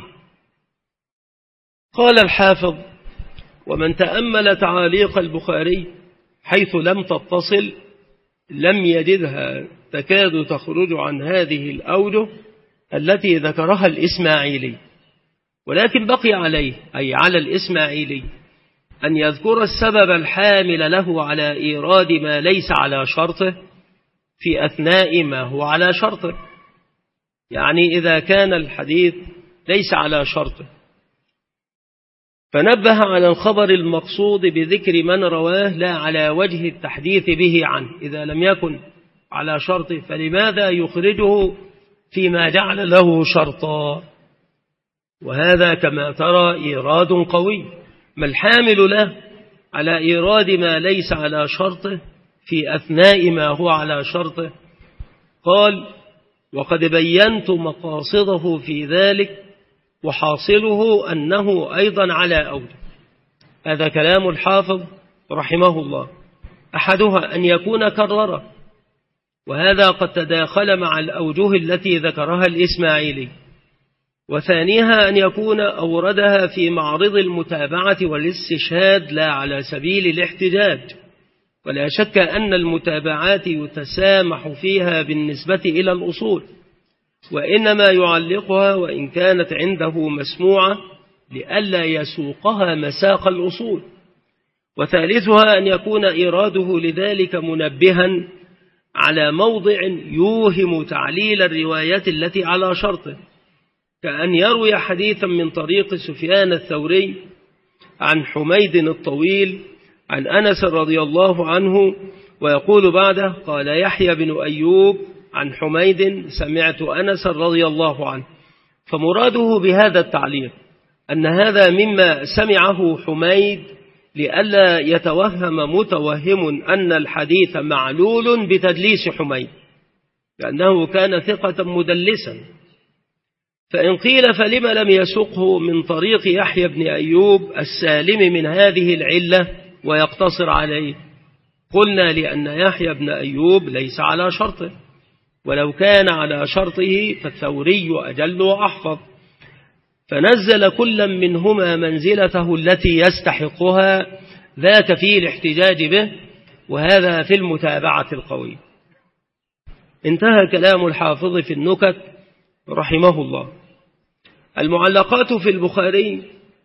قال الحافظ: ومن تأمل تعاليق البخاري حيث لم تتصل لم يجدها تكاد تخرج عن هذه الأوجه التي ذكرها الإسماعيلي، ولكن بقي عليه أي على الإسماعيلي أن يذكر السبب الحامل له على إيراد ما ليس على شرطه في أثناء ما هو على شرطه. يعني إذا كان الحديث ليس على شرطه فنبه على الخبر المقصود بذكر من رواه لا على وجه التحديث به عنه. إذا لم يكن على شرطه فلماذا يخرجه فيما جعل له شرطا؟ وهذا كما ترى إيراد قوي. ما الحامل له على إيراد ما ليس على شرطه في أثناء ما هو على شرطه؟ قال: وقد بينت مقاصده في ذلك وحاصله أنه أيضا على أوجه. هذا كلام الحافظ رحمه الله. أحدها أن يكون كرره، وهذا قد تداخل مع الأوجه التي ذكرها الإسماعيلي. وثانيها أن يكون أوردها في معرض المتابعة والاستشهاد لا على سبيل الاحتجاج، ولا شك أن المتابعات يتسامح فيها بالنسبة إلى الأصول، وإنما يعلقها وإن كانت عنده مسموعة لئلا يسوقها مساق الأصول. وثالثها أن يكون إراده لذلك منبها على موضع يوهم تعليل الرواية التي على شرطه، كأن يروي حديثا من طريق سفيان الثوري عن حميد الطويل عن أنس رضي الله عنه، ويقول بعده قال يحيى بن أيوب عن حميد سمعت أنس رضي الله عنه. فمراده بهذا التعليق أن هذا مما سمعه حميد لئلا يتوهم متوهم أن الحديث معلول بتدليس حميد، لأنه كان ثقة مدلسا. فإن قيل فلما لم يسقه من طريق يحيى بن أيوب السالم من هذه العلة ويقتصر عليه؟ قلنا لأن يحيى بن أيوب ليس على شرطه، ولو كان على شرطه فالثوري أجل وأحفظ، فنزل كل منهما منزلته التي يستحقها، ذاك فيه الاحتجاج به، وهذا في المتابعة القوي. انتهى كلام الحافظ في النكت رحمه الله. المعلقات في البخاري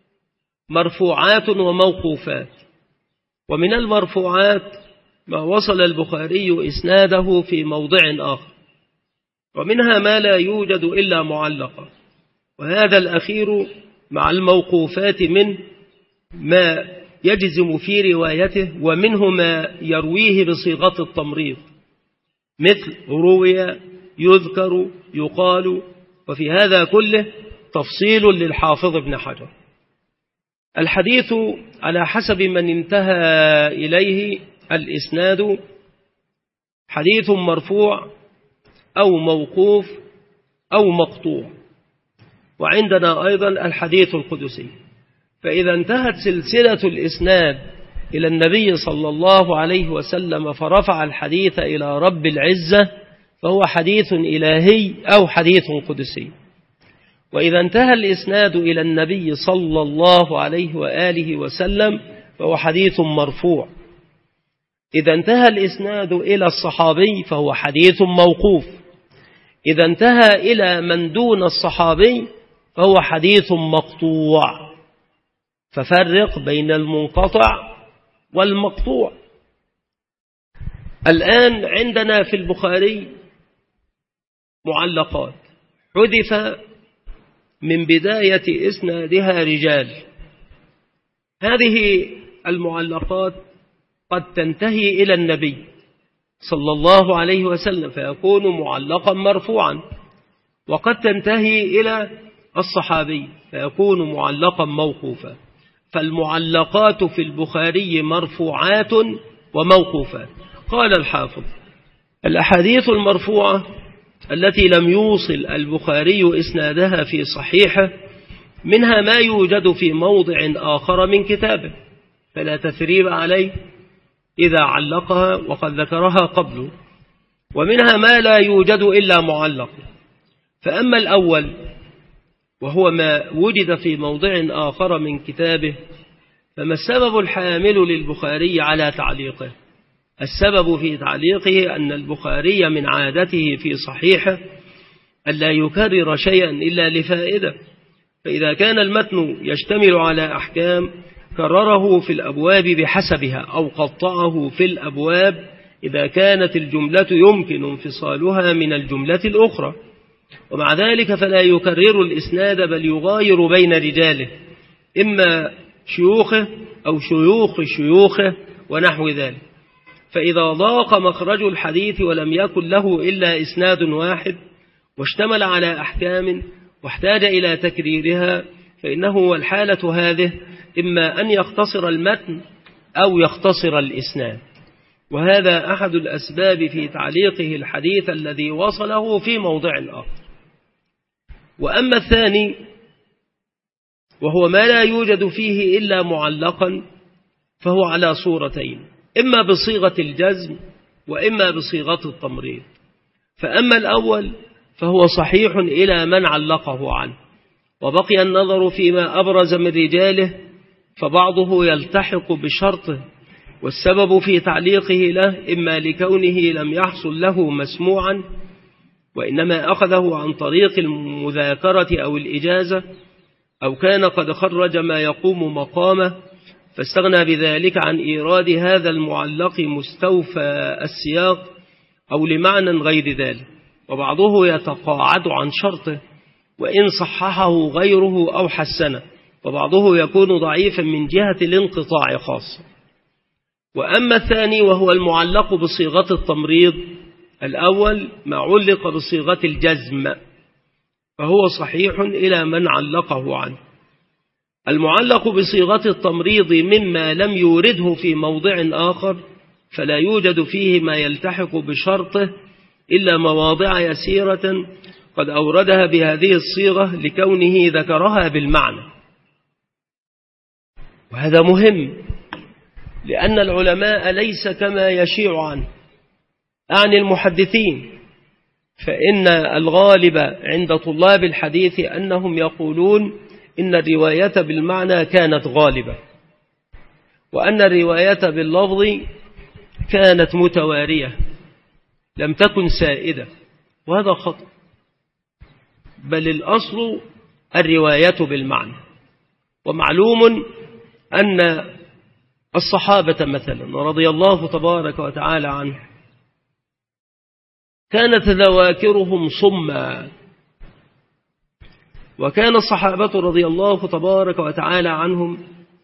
مرفوعات وموقوفات، ومن المرفوعات ما وصل البخاري إسناده في موضع آخر، ومنها ما لا يوجد إلا معلقا، وهذا الأخير مع الموقوفات من ما يجزم في روايته، ومنه ما يرويه بصيغة التمريض مثل روي، يذكر، يقال، وفي هذا كله تفصيل للحافظ ابن حجر. الحديث على حسب من انتهى إليه الإسناد حديث مرفوع أو موقوف أو مقطوع، وعندنا أيضا الحديث القدسي. فإذا انتهت سلسلة الإسناد إلى النبي صلى الله عليه وسلم فرفع الحديث إلى رب العزة فهو حديث إلهي أو حديث قدسي. وإذا انتهى الإسناد إلى النبي صلى الله عليه وآله وسلم فهو حديث مرفوع. إذا انتهى الإسناد إلى الصحابي فهو حديث موقوف. إذا انتهى إلى من دون الصحابي فهو حديث مقطوع. ففرق بين المنقطع والمقطوع. الآن عندنا في البخاري معلقات حذف من بداية إسنادها رجال. هذه المعلقات قد تنتهي إلى النبي صلى الله عليه وسلم فيكون معلقا مرفوعا، وقد تنتهي إلى الصحابي فيكون معلقا موقوفا. فالمعلقات في البخاري مرفوعات وموقوفات. قال الحافظ: الأحاديث المرفوعة التي لم يوصل البخاري إسنادها في صحيحه منها ما يوجد في موضع آخر من كتابه فلا تثريب عليه إذا علقها وقد ذكرها قبله، ومنها ما لا يوجد إلا معلق. فأما الأول وهو ما وجد في موضع آخر من كتابه فما السبب الحامل للبخاري على تعليقه؟ السبب في تعليقه أن البخاري من عادته في صحيحه ألا يكرر شيئا إلا لفائدة، فإذا كان المتن يشتمل على أحكام كرره في الأبواب بحسبها أو قطعه في الأبواب إذا كانت الجملة يمكن انفصالها من الجملة الأخرى، ومع ذلك فلا يكرر الإسناد بل يغاير بين رجاله إما شيوخه أو شيوخ شيوخه ونحو ذلك. فإذا ضاق مخرج الحديث ولم يكن له إلا إسناد واحد واشتمل على أحكام واحتاج إلى تكريرها فإنه والحالة هذه إما أن يختصر المتن أو يختصر الإسناد، وهذا أحد الأسباب في تعليقه الحديث الذي وصله في موضع آخر. وأما الثاني وهو ما لا يوجد فيه إلا معلقا فهو على صورتين، إما بصيغة الجزم وإما بصيغة التمريض. فأما الأول فهو صحيح إلى من علقه عنه، وبقي النظر فيما أبرز من رجاله فبعضه يلتحق بشرطه، والسبب في تعليقه له إما لكونه لم يحصل له مسموعا وإنما أخذه عن طريق المذاكرة أو الإجازة، أو كان قد خرج ما يقوم مقامه فاستغنى بذلك عن إيراد هذا المعلق مستوفى السياق، أو لمعنى غير ذلك، وبعضه يتقاعد عن شرطه وإن صححه غيره أو حسنه، وبعضه يكون ضعيفا من جهة الانقطاع خاصة. وأما الثاني وهو المعلق بصيغة التمريض، الأول ما علق بصيغة الجزم فهو صحيح إلى من علقه عنه. المعلق بصيغة التمريض مما لم يورده في موضع آخر فلا يوجد فيه ما يلتحق بشرطه إلا مواضع يسيرة قد أوردها بهذه الصيغة لكونه ذكرها بالمعنى. وهذا مهم، لأن العلماء ليس كما يشيع عنه عن المحدثين، فإن الغالب عند طلاب الحديث أنهم يقولون إن الرواية بالمعنى كانت غالبة، وأن الرواية باللفظ كانت متوارية لم تكن سائدة، وهذا خطأ، بل الأصل الرواية بالمعنى. ومعلوم أن الصحابة مثلا رضي الله تبارك وتعالى عنه كانت ذواكرهم صما، وكان الصحابة رضي الله تبارك وتعالى عنهم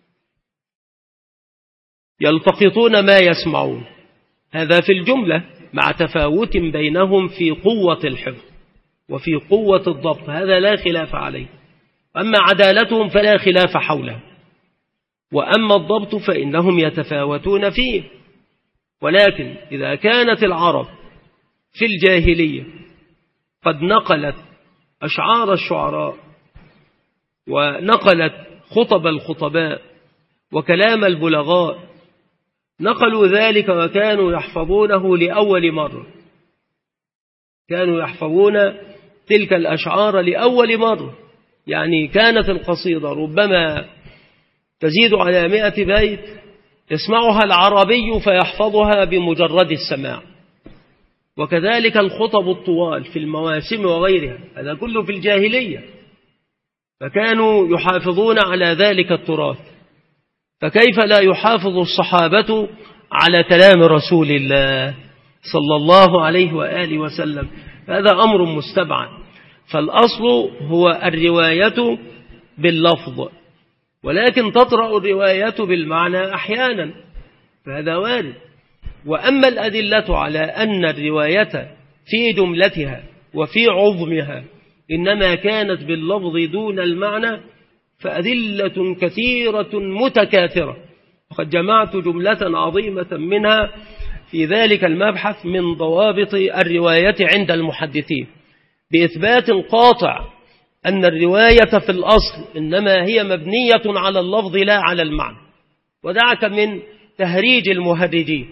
يلتقطون ما يسمعون، هذا في الجملة مع تفاوت بينهم في قوة الحفظ وفي قوة الضبط، هذا لا خلاف عليه. أما عدالتهم فلا خلاف حوله، وأما الضبط فإنهم يتفاوتون فيه. ولكن إذا كانت العرب في الجاهلية قد نقلت أشعار الشعراء ونقلت خطب الخطباء وكلام البلغاء، نقلوا ذلك وكانوا يحفظونه لأول مرة، كانوا يحفظون تلك الأشعار لأول مرة. يعني كانت القصيدة ربما تزيد على مئة بيت يسمعها العربي فيحفظها بمجرد السماع، وكذلك الخطب الطوال في المواسم وغيرها، هذا كله في الجاهلية، فكانوا يحافظون على ذلك التراث. فكيف لا يحافظ الصحابة على كلام رسول الله صلى الله عليه وآله وسلم؟ هذا أمر مستبعد. فالأصل هو الرواية باللفظ، ولكن تطرأ الرواية بالمعنى أحيانا، فهذا وارد. وأما الأدلة على أن الرواية في جملتها وفي عظمها إنما كانت باللفظ دون المعنى فأدلة كثيرة متكاثرة، وقد جمعت جملة عظيمة منها في ذلك المبحث من ضوابط الرواية عند المحدثين، بإثبات قاطع أن الرواية في الأصل إنما هي مبنية على اللفظ لا على المعنى. ودعك من تهريج المهرجين.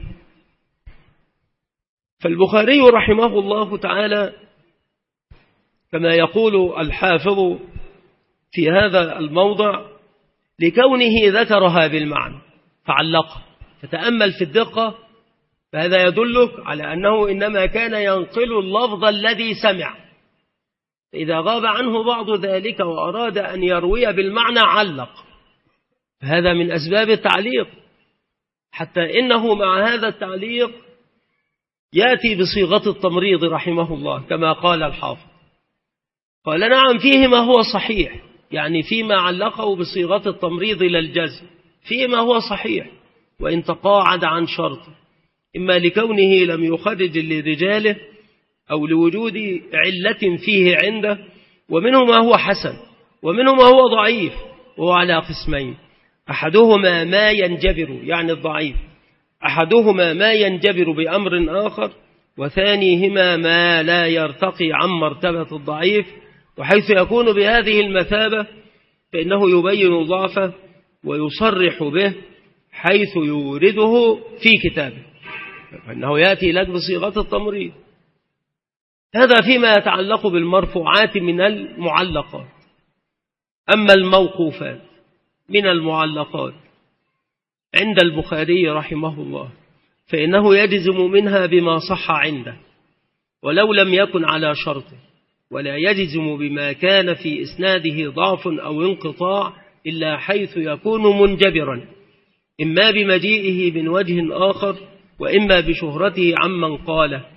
فالبخاري رحمه الله تعالى كما يقول الحافظ في هذا الموضع لكونه ذكرها بالمعنى فعلقها، فتأمل في الدقة، فهذا يدلك على أنه إنما كان ينقل اللفظ الذي سمع، إذا غاب عنه بعض ذلك وأراد أن يروي بالمعنى علق، هذا من أسباب التعليق، حتى إنه مع هذا التعليق يأتي بصيغة التمريض رحمه الله كما قال الحافظ، قال نعم فيه ما هو صحيح، يعني فيما علقه بصيغة التمريض إلى الجزم فيه ما هو صحيح وإن تقاعد عن شرطه، إما لكونه لم يخرج لرجاله أو لوجود علة فيه عنده، ومنه ما هو حسن ومنه ما هو ضعيف، وهو على قسمين، أحدهما ما ينجبر يعني الضعيف، أحدهما ما ينجبر بأمر آخر، وثانيهما ما لا يرتقي عن مرتبة الضعيف، وحيث يكون بهذه المثابة فإنه يبين ضعفه ويصرح به حيث يورده في كتابه، فإنه يأتي لك بصيغة التمريض. هذا فيما يتعلق بالمرفوعات من المعلقات. أما الموقوفات من المعلقات عند البخاري رحمه الله فإنه يجزم منها بما صح عنده ولو لم يكن على شرطه، ولا يجزم بما كان في إسناده ضعف أو انقطاع إلا حيث يكون منجبرا، إما بمجيئه من وجه آخر وإما بشهرته عمن قاله،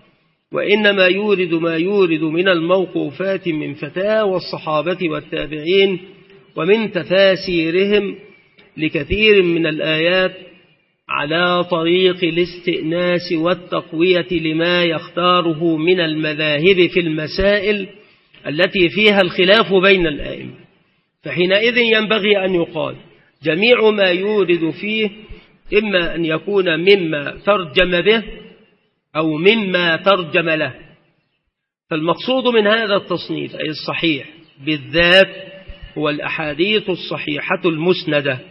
وإنما يورد ما يورد من الموقوفات من فتاوى الصحابة والتابعين ومن تفاسيرهم لكثير من الآيات على طريق الاستئناس والتقوية لما يختاره من المذاهب في المسائل التي فيها الخلاف بين الآئمة. فحينئذ ينبغي أن يقال جميع ما يورد فيه إما أن يكون مما ترجم به أو مما ترجم له. فالمقصود من هذا التصنيف أي الصحيح بالذات هو الأحاديث الصحيحة المسندة.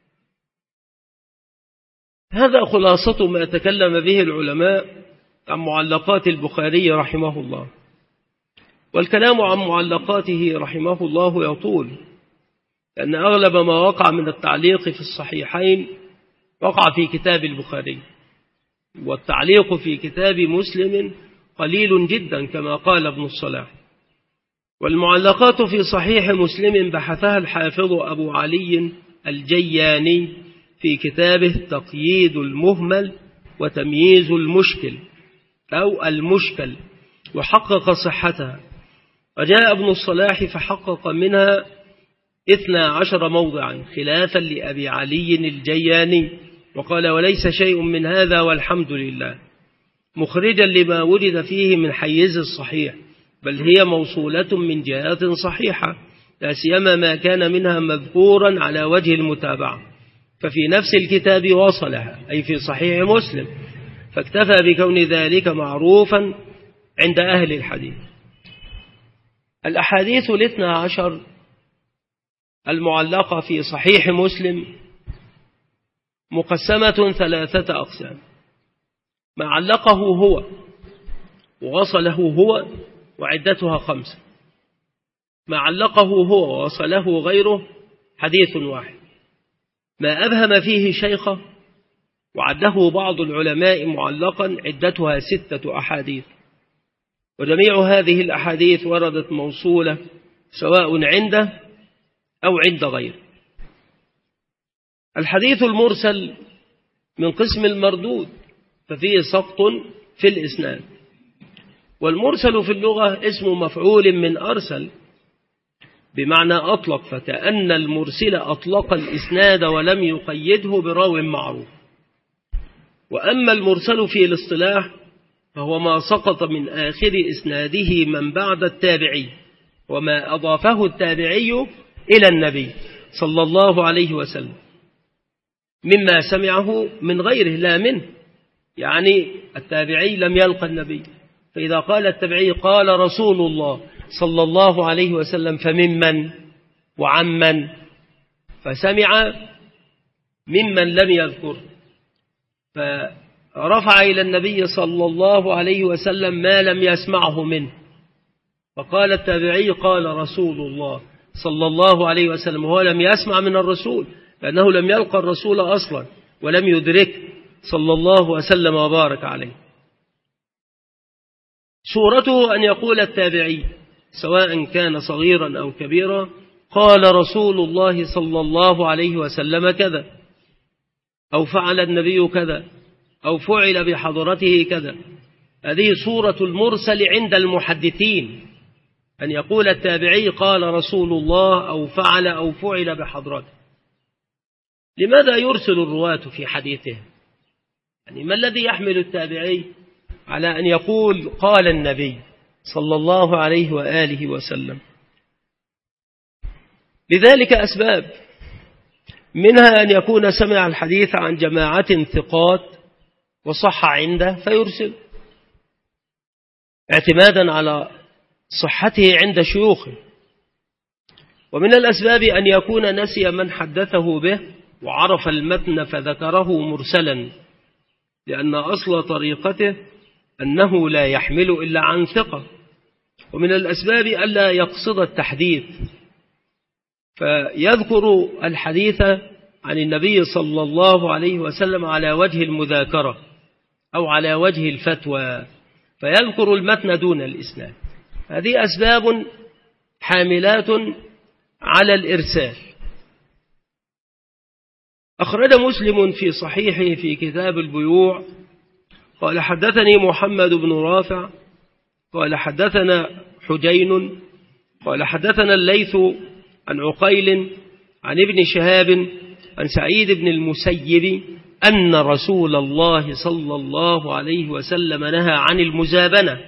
هذا خلاصة ما تكلم به العلماء عن معلقات البخاري رحمه الله، والكلام عن معلقاته رحمه الله يطول، لأن أغلب ما وقع من التعليق في الصحيحين وقع في كتاب البخاري، والتعليق في كتاب مسلم قليل جدا كما قال ابن الصلاح. والمعلقات في صحيح مسلم بحثها الحافظ أبو علي الجياني في كتابه تقييد المهمل وتمييز المشكل أو المشكل، وحقق صحتها. وجاء ابن الصلاح فحقق منها اثنى عشر موضعا خلافا لأبي علي الجياني، وقال وليس شيء من هذا والحمد لله، مخرجا لما ورد فيه من حيز الصحيح، بل هي موصولة من جهات صحيحة، لا سيما ما كان منها مذكورا على وجه المتابعة، ففي نفس الكتاب وصلها أي في صحيح مسلم، فاكتفى بكون ذلك معروفا عند أهل الحديث. الأحاديث الاثنى عشر المعلقة في صحيح مسلم مقسمة ثلاثة أقسام: ما علقه هو ووصله هو وعدتها خمسة، ما علقه هو ووصله غيره حديث واحد، ما أبهم فيه شيخه وعده بعض العلماء معلقا عدتها ستة أحاديث، وجميع هذه الأحاديث وردت موصولة سواء عنده أو عند غيره. الحديث المرسل من قسم المردود، ففيه سقط في الإسناد، والمرسل في اللغة اسم مفعول من أرسل بمعنى أطلق، فكأن المرسل أطلق الإسناد ولم يقيده براو معروف. وأما المرسل في الاصطلاح فهو ما سقط من آخر إسناده من بعد التابعي، وما أضافه التابعي إلى النبي صلى الله عليه وسلم مما سمعه من غيره لا منه، يعني التابعي لم يلقى النبي، فإذا قال التابعي قال رسول الله صلى الله عليه وسلم فممن وعمن، فسمع ممن لم يذكر، فرفع إلى النبي صلى الله عليه وسلم ما لم يسمعه منه، فقال التابعي قال رسول الله صلى الله عليه وسلم، وهو لم يسمع من الرسول لأنه لم يلقى الرسول أصلا ولم يدرك صلى الله وسلم وبارك عليه. صورته أن يقول التابعي سواء كان صغيرا أو كبيرا قال رسول الله صلى الله عليه وسلم كذا، أو فعل النبي كذا، أو فعل بحضرته كذا. هذه صورة المرسل عند المحدثين، أن يقول التابعي قال رسول الله أو فعل أو فعل بحضرته. لماذا يرسل الرواة في حديثه؟ يعني ما الذي يحمل التابعي على أن يقول قال النبي صلى الله عليه وآله وسلم؟ لذلك أسباب، منها أن يكون سمع الحديث عن جماعة ثقات وصح عنده فيرسل اعتمادا على صحته عند شيوخه. ومن الأسباب أن يكون نسي من حدثه به وعرف المتن فذكره مرسلا، لأن أصل طريقته أنه لا يحمل إلا عن ثقة. ومن الأسباب ألا يقصد التحديث فيذكر الحديث عن النبي صلى الله عليه وسلم على وجه المذاكرة أو على وجه الفتوى، فيذكر المتن دون الإسناد. هذه أسباب حاملات على الإرسال. أخرج مسلم في صحيحه في كتاب البيوع قال حدثني محمد بن رافع قال حدثنا حجين قال حدثنا الليث عن عقيل عن ابن شهاب عن سعيد بن المسيب أن رسول الله صلى الله عليه وسلم نهى عن المزابنة.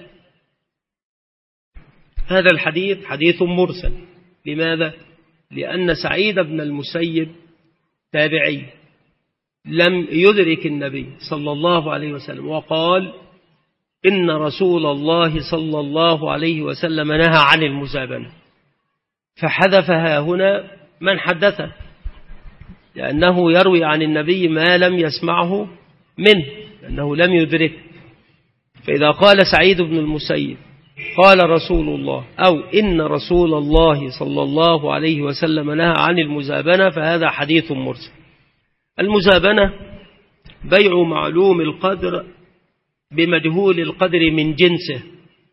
هذا الحديث حديث مرسل. لماذا؟ لأن سعيد بن المسيب تابعي لم يدرك النبي صلى الله عليه وسلم، وقال إن رسول الله صلى الله عليه وسلم نهى عن المزابنة، فحذفها هنا من حدثه، لأنه يروي عن النبي ما لم يسمعه منه، لأنه لم يدرك. فإذا قال سعيد بن المسيب قال رسول الله أو إن رسول الله صلى الله عليه وسلم نهى عن المزابنة، فهذا حديث مرسل. المزابنة بيع معلوم القدر بمجهول القدر من جنسه،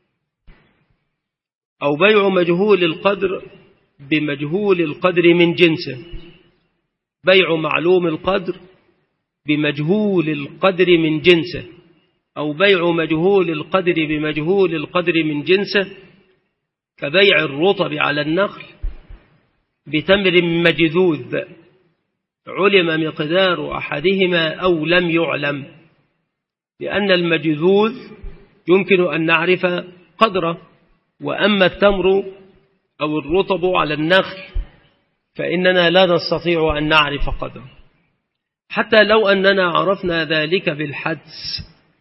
أو بيع مجهول القدر بمجهول القدر من جنسه. بيع معلوم القدر بمجهول القدر من جنسه، أو بيع مجهول القدر بمجهول القدر من جنسه، كبيع الرطب على النخل بتمر مجذوذ علم مقدار أحدهما أو لم يعلم، لأن المجذوذ يمكن أن نعرف قدره، وأما التمر أو الرطب على النخل فإننا لا نستطيع أن نعرف قدره، حتى لو أننا عرفنا ذلك بالحدس،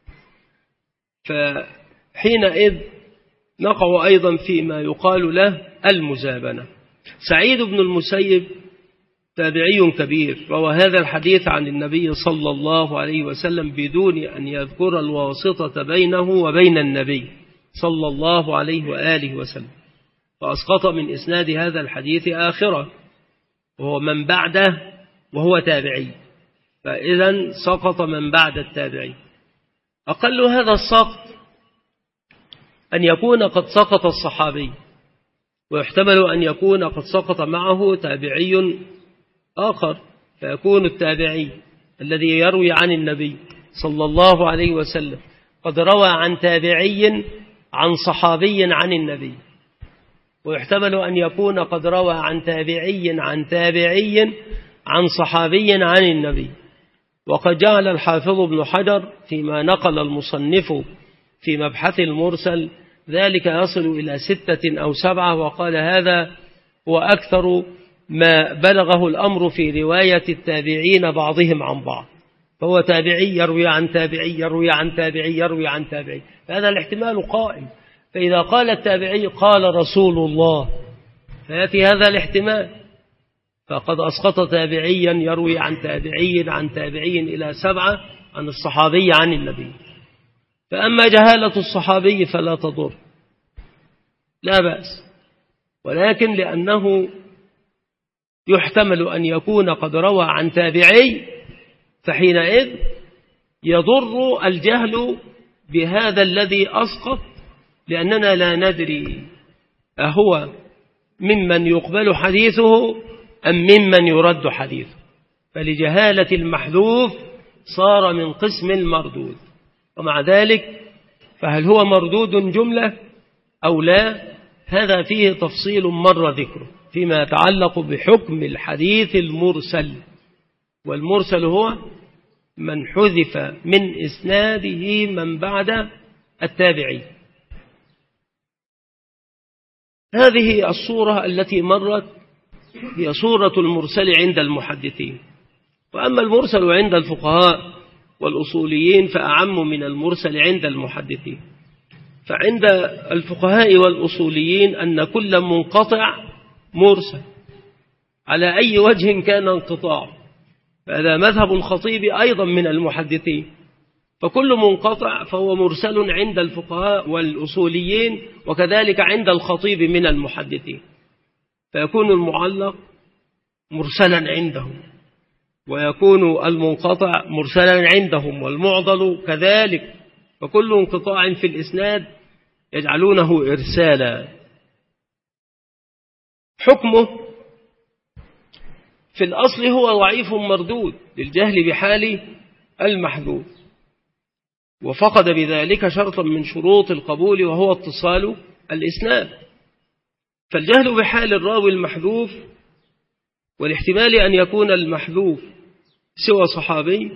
فحينئذ نقع أيضا فيما يقال له المزابنة. سعيد بن المسيب تابعي كبير، روى هذا الحديث عن النبي صلى الله عليه وسلم بدون أن يذكر الواسطة بينه وبين النبي صلى الله عليه وآله وسلم، فأسقط من إسناد هذا الحديث آخرة وهو من بعده وهو تابعي، فإذا سقط من بعد التابعي. أقل هذا السقط أن يكون قد سقط الصحابي، ويحتمل أن يكون قد سقط معه تابعي آخر، فيكون التابعي الذي يروي عن النبي صلى الله عليه وسلم قد روى عن تابعي عن صحابي عن النبي، ويحتمل أن يكون قد روى عن تابعي عن تابعي عن صحابي عن النبي. وقد جعل الحافظ ابن حجر فيما نقل المصنف في مبحث المرسل ذلك يصل إلى ستة أو سبعة، وقال هذا هو أكثر ما بلغه الأمر في رواية التابعين بعضهم عن بعض، فهو تابعي يروي عن تابعي يروي عن تابعي يروي عن تابعي، فهذا الاحتمال قائم. فإذا قال التابعي قال رسول الله فيأتي هذا الاحتمال، فقد أسقط تابعيا يروي عن تابعي عن تابعي إلى سبعة عن الصحابي عن النبي. فأما جهالة الصحابي فلا تضر، لا بأس، ولكن لأنه يحتمل أن يكون قد روى عن تابعي، فحينئذ يضر الجهل بهذا الذي أسقط، لأننا لا ندري أهو ممن يقبل حديثه أم ممن يرد حديثه، فلجهالة المحذوف صار من قسم المردود. ومع ذلك فهل هو مردود جملة أو لا؟ هذا فيه تفصيل مر ذكره فيما يتعلق بحكم الحديث المرسل. والمرسل هو من حذف من إسناده من بعد التابعي. هذه الصورة التي مرت هي صورة المرسل عند المحدثين، وأما المرسل عند الفقهاء والأصوليين فأعم من المرسل عند المحدثين. فعند الفقهاء والأصوليين أن كل منقطع مرسل على أي وجه كان انقطاع، فهذا مذهب الخطيب أيضا من المحدثين، فكل منقطع فهو مرسل عند الفقهاء والأصوليين، وكذلك عند الخطيب من المحدثين، فيكون المعلق مرسلا عندهم، ويكون المنقطع مرسلا عندهم، والمعضل كذلك، فكل انقطاع في الإسناد يجعلونه إرسالا. حكمه في الأصل هو ضعيف مردود للجهل بحال المحذوف، وفقد بذلك شرطا من شروط القبول وهو اتصال الإسناد. فالجهل بحال الراوي المحذوف والاحتمال أن يكون المحذوف سوى صحابي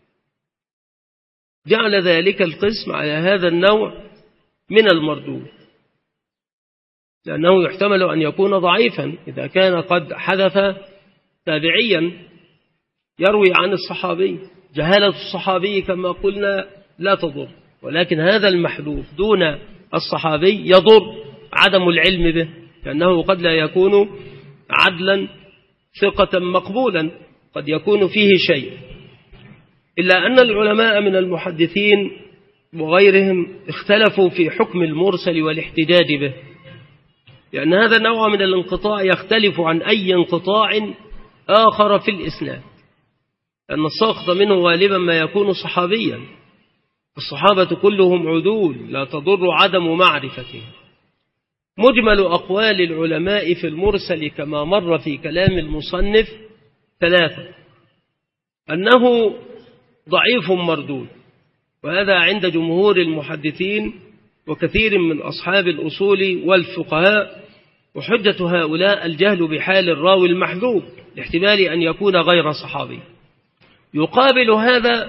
جعل ذلك القسم على هذا النوع من المردود، لأنه يحتمل أن يكون ضعيفا إذا كان قد حذف تابعيا يروي عن الصحابي. جهالة الصحابي كما قلنا لا تضر، ولكن هذا المحذوف دون الصحابي يضر عدم العلم به، لأنه قد لا يكون عدلا ثقة مقبولا، قد يكون فيه شيء. إلا أن العلماء من المحدثين وغيرهم اختلفوا في حكم المرسل والاحتجاج به، لأن هذا النوع من الانقطاع يختلف عن أي انقطاع آخر في الإسناد، لأن الساقط منه غالبا ما يكون صحابيا، الصحابة كلهم عدول لا تضر عدم معرفته. مجمل أقوال العلماء في المرسل كما مر في كلام المصنف ثلاثة: أنه ضعيف مردود، وهذا عند جمهور المحدثين وكثير من أصحاب الأصول والفقهاء، وحجة هؤلاء الجهل بحال الراوي المحذوف لاحتمال أن يكون غير صحابي. يقابل هذا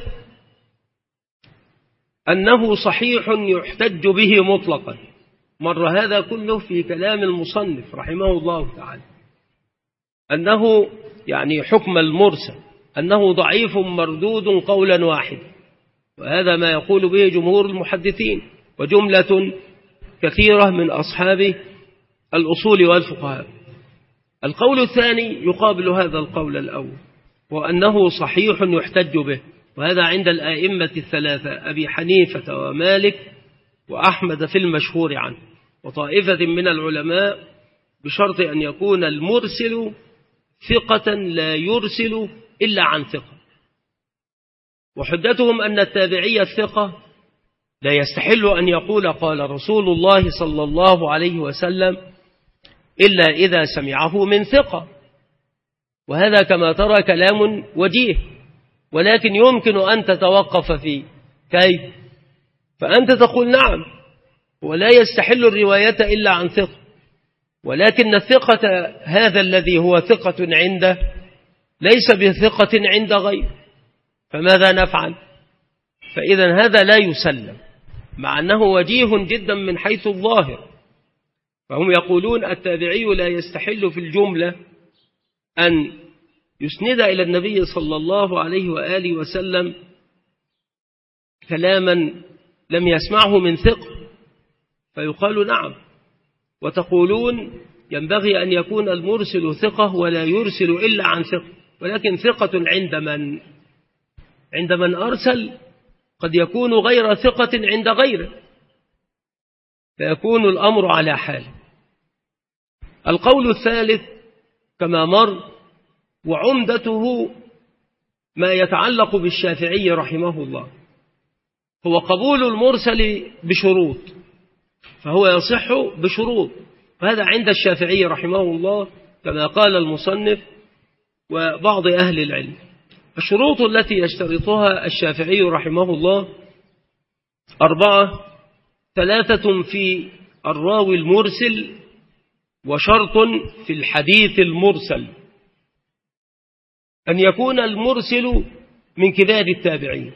أنه صحيح يحتج به مطلقا، مر هذا كله في كلام المصنف رحمه الله تعالى، أنه يعني حكم المرسل أنه ضعيف مردود قولا واحد، وهذا ما يقول به جمهور المحدثين وجملة كثيرة من أصحاب الأصول والفقهاء. القول الثاني يقابل هذا القول الأول، وأنه صحيح يحتج به، وهذا عند الآئمة الثلاثة أبي حنيفة ومالك وأحمد في المشهور عنه، وطائفة من العلماء بشرط أن يكون المرسل ثقة لا يرسل إلا عن ثقة. وحجتهم أن التابعي الثقة لا يستحل أن يقول قال رسول الله صلى الله عليه وسلم إلا إذا سمعه من ثقة، وهذا كما ترى كلام وجيه، ولكن يمكن أن تتوقف فيه. كيف؟ فأنت تقول نعم ولا يستحل الرواية إلا عن ثقة، ولكن الثقة هذا الذي هو ثقة عنده ليس بثقة عند غير، فماذا نفعل؟ فإذا هذا لا يسلم، مع أنه وجيه جدا من حيث الظاهر. فهم يقولون التابعي لا يستحل في الجملة أن يسند إلى النبي صلى الله عليه وآله وسلم كلاما لم يسمعه من ثقة، فيقال نعم. وتقولون ينبغي أن يكون المرسل ثقة ولا يرسل إلا عن ثقة، ولكن ثقة عند من عند من أرسل قد يكون غير ثقة عند غيره، فيكون الأمر على حال. القول الثالث كما مر وعمدته ما يتعلق بالشافعي رحمه الله، هو قبول المرسل بشروط، فهو يصح بشروط، وهذا عند الشافعي رحمه الله كما قال المصنف وبعض أهل العلم. الشروط التي يشترطها الشافعي رحمه الله أربعة: ثلاثة في الراوي المرسل، وشرط في الحديث المرسل أن يكون المرسل من كبار التابعين،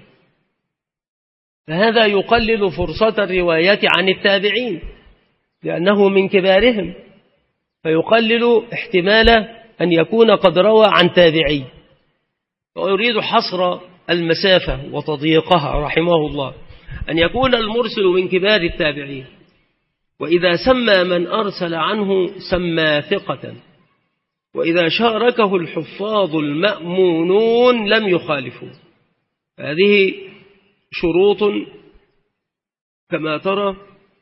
فهذا يقلل فرصة الرواية عن التابعين لأنه من كبارهم، فيقلل احتمال أن يكون قد روى عن تابعي، ويريد حصر المسافة وتضييقها رحمه الله، أن يكون المرسل من كبار التابعين، وإذا سمى من أرسل عنه سمى ثقة، وإذا شاركه الحفاظ المأمونون لم يخالفوا. هذه شروط كما ترى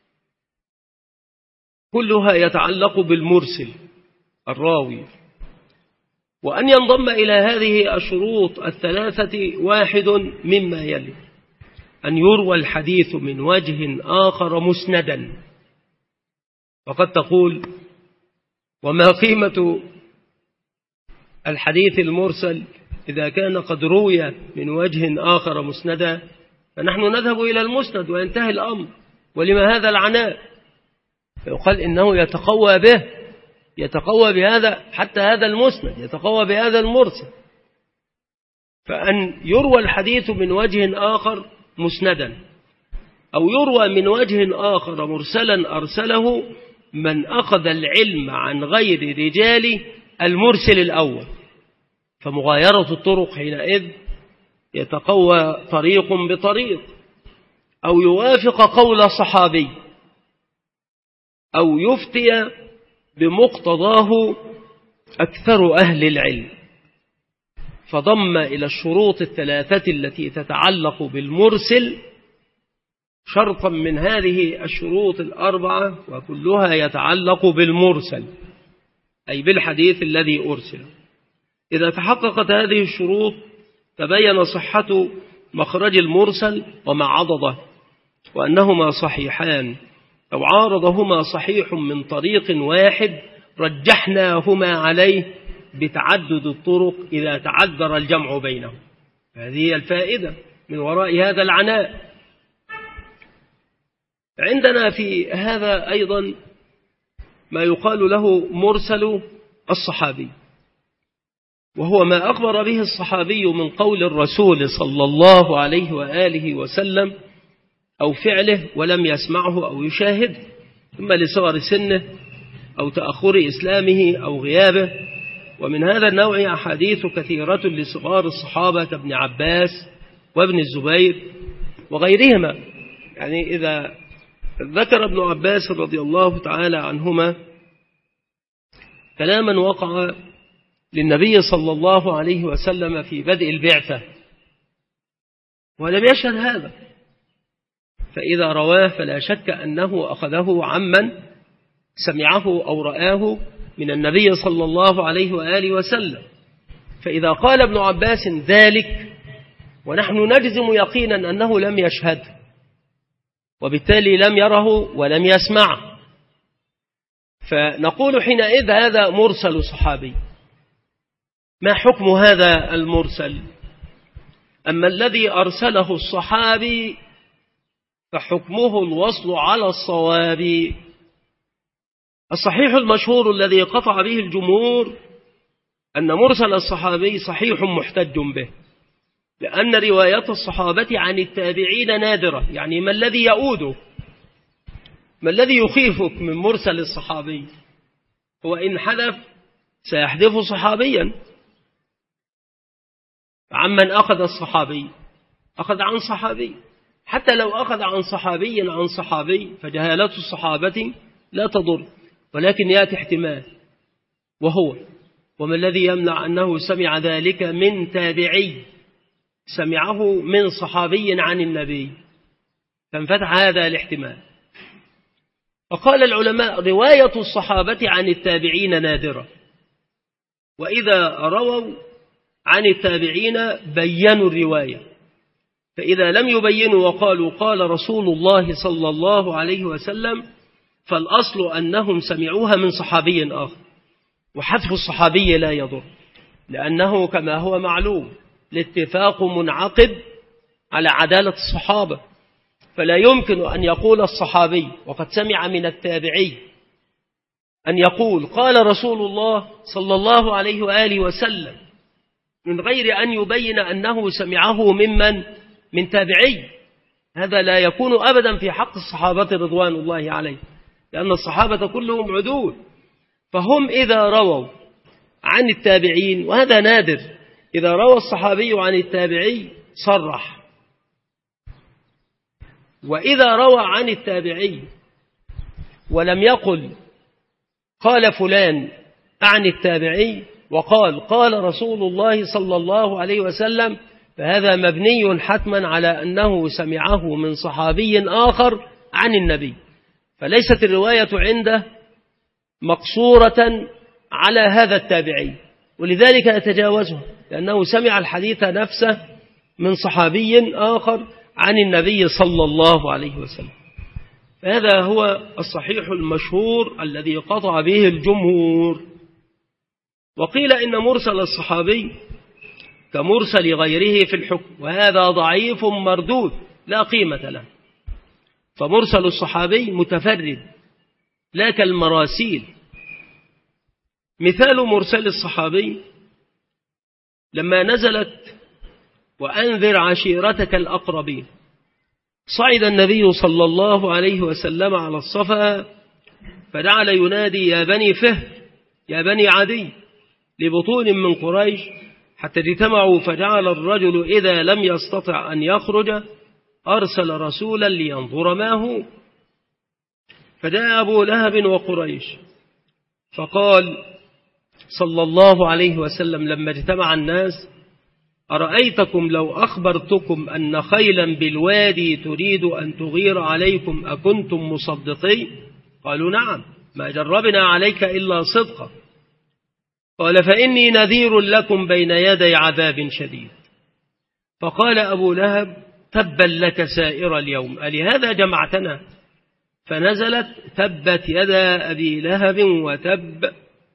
كلها يتعلق بالمرسل الراوي. وأن ينضم إلى هذه الشروط الثلاثة واحد مما يلي: أن يروى الحديث من وجه آخر مسندا. وقد تقول وما قيمة الحديث المرسل إذا كان قد روي من وجه آخر مسندا؟ فنحن نذهب إلى المسند وينتهي الأمر. ولما هذا العناء؟ فيقال إنه يتقوى به، يتقوى بهذا، حتى هذا المسند يتقوى بهذا المرسل. فأن يروى الحديث من وجه آخر مسندا، أو يروى من وجه آخر مرسلا أرسله من أخذ العلم عن غير رجال المرسل الأول، فمغايرة الطرق حينئذ يتقوى طريق بطريق، أو يوافق قول صحابي، أو يفتي بمقتضاه أكثر أهل العلم، فضم إلى الشروط الثلاثة التي تتعلق بالمرسل شرطا من هذه الشروط الأربعة، وكلها يتعلق بالمرسل أي بالحديث الذي أرسل. إذا تحققت هذه الشروط تبين صحة مخرج المرسل وما عضده، وأنهما صحيحان، أو عارضهما صحيح من طريق واحد رجحناهما عليه بتعدد الطرق إذا تعذر الجمع بينهم. هذه هي الفائدة من وراء هذا العناء. عندنا في هذا أيضا ما يقال له مرسل الصحابي، وهو ما أخبر به الصحابي من قول الرسول صلى الله عليه وآله وسلم أو فعله ولم يسمعه أو يشاهد، إما لصغر سنه أو تأخر إسلامه أو غيابه. ومن هذا النوع أحاديث كثيرة لصغار الصحابة كابن عباس وابن الزبير وغيرهما. يعني إذا ذكر ابن عباس رضي الله تعالى عنهما كلاما وقع للنبي صلى الله عليه وسلم في بدء البعثة ولم يشهد هذا، فإذا رواه فلا شك أنه أخذه عمن سمعه أو رآه من النبي صلى الله عليه وآله وسلم. فإذا قال ابن عباس ذلك ونحن نجزم يقينا أنه لم يشهد، وبالتالي لم يره ولم يسمعه، فنقول حينئذ هذا مرسل صحابي. ما حكم هذا المرسل؟ أما الذي أرسله الصحابي فحكمه الوصل على الصواب. الصحيح المشهور الذي قطع به الجمهور أن مرسل الصحابي صحيح محتج به، لأن رواية الصحابة عن التابعين نادرة. يعني ما الذي يؤوده، ما الذي يخيفك من مرسل الصحابي؟ هو إن حدث سيحدث صحابيا. عمن أخذ الصحابي أخذ عن صحابي، حتى لو أخذ عن صحابي عن صحابي فجهالة الصحابة لا تضر، ولكن يأتي احتمال، وهو وما الذي يمنع أنه سمع ذلك من تابعي سمعه من صحابي عن النبي، فانفتح هذا الاحتمال. وقال العلماء رواية الصحابة عن التابعين نادرة، وإذا رووا عن التابعين بيّنوا الرواية، فإذا لم يبينوا وقالوا قال رسول الله صلى الله عليه وسلم فالأصل أنهم سمعوها من صحابي آخر، وحذف الصحابي لا يضر، لأنه كما هو معلوم الاتفاق منعقد على عدالة الصحابة، فلا يمكن أن يقول الصحابي وقد سمع من التابعي أن يقول قال رسول الله صلى الله عليه وآله وسلم من غير أن يبين أنه سمعه ممن من تابعي. هذا لا يكون أبدا في حق الصحابة رضوان الله عليه، لأن الصحابة كلهم عدول، فهم إذا رووا عن التابعين، وهذا نادر، إذا روى الصحابي عن التابعي صرح، وإذا روى عن التابعي ولم يقل قال فلان عن التابعي وقال قال رسول الله صلى الله عليه وسلم، فهذا مبني حتما على أنه سمعه من صحابي آخر عن النبي، فليست الرواية عنده مقصورة على هذا التابعي، ولذلك يتجاوزه، لأنه سمع الحديث نفسه من صحابي آخر عن النبي صلى الله عليه وسلم. فهذا هو الصحيح المشهور الذي قطع به الجمهور. وقيل إن مرسل الصحابي كمرسل غيره في الحكم، وهذا ضعيف مردود، لا قيمة له. فمرسل الصحابي متفرد لا كالمراسيل. مثال مرسل الصحابي لما نزلت وأنذر عشيرتك الأقربين، صعد النبي صلى الله عليه وسلم على الصفا فجعل ينادي يا بني فهر يا بني عدي لبطون من قريش حتى اجتمعوا، فجعل الرجل إذا لم يستطع أن يخرج أرسل رسولا لينظر ما هو، فجاء أبو لهب وقريش فقال صلى الله عليه وسلم لما اجتمع الناس أرأيتكم لو أخبرتكم أن خيلا بالوادي تريد أن تغير عليكم أكنتم مصدقين؟ قالوا نعم، ما جربنا عليك إلا صدقا. قال فإني نذير لكم بين يدي عذاب شديد. فقال أبو لهب تبا لك سائر اليوم ألهذا جمعتنا؟ فنزلت تبت يدا أبي لهب وتب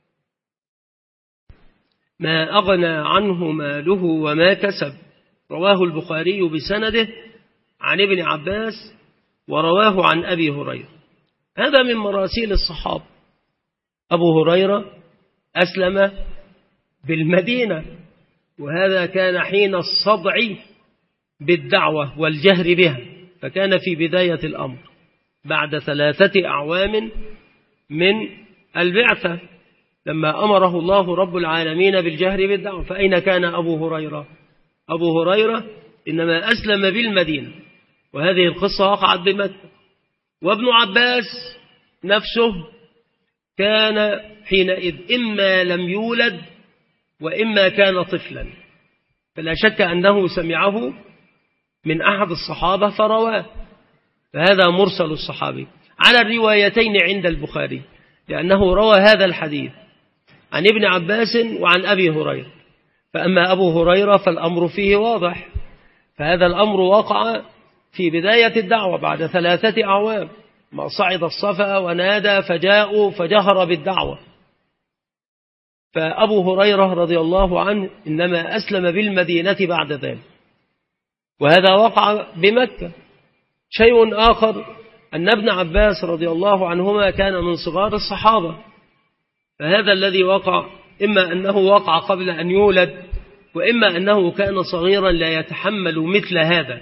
ما أغنى عنه ماله وما كسب. رواه البخاري بسنده عن ابن عباس ورواه عن أبي هريرة. هذا من مراسيل الصحابة. أبو هريرة أسلم بالمدينة، وهذا كان حين الصدع بالدعوة والجهر بها، فكان في بداية الأمر بعد ثلاثة أعوام من البعثة لما أمره الله رب العالمين بالجهر بالدعوة. فأين كان أبو هريرة؟ أبو هريرة إنما أسلم بالمدينة، وهذه القصة وقعت بمكة. وابن عباس نفسه كان حينئذ إما لم يولد وإما كان طفلا، فلا شك أنه سمعه من أحد الصحابة فرواه، فهذا مرسل الصحابي على الروايتين عند البخاري، لأنه روى هذا الحديث عن ابن عباس وعن أبي هريرة. فأما أبو هريرة فالأمر فيه واضح، فهذا الأمر وقع في بداية الدعوة بعد ثلاثة أعوام، ما صعد الصفا ونادى فجاءوا فجهر بالدعوة. فأبو هريرة رضي الله عنه إنما أسلم بالمدينة بعد ذلك، وهذا وقع بمكة. شيء آخر أن ابن عباس رضي الله عنهما كان من صغار الصحابة، فهذا الذي وقع إما أنه وقع قبل أن يولد، وإما أنه كان صغيرا لا يتحمل مثل هذا،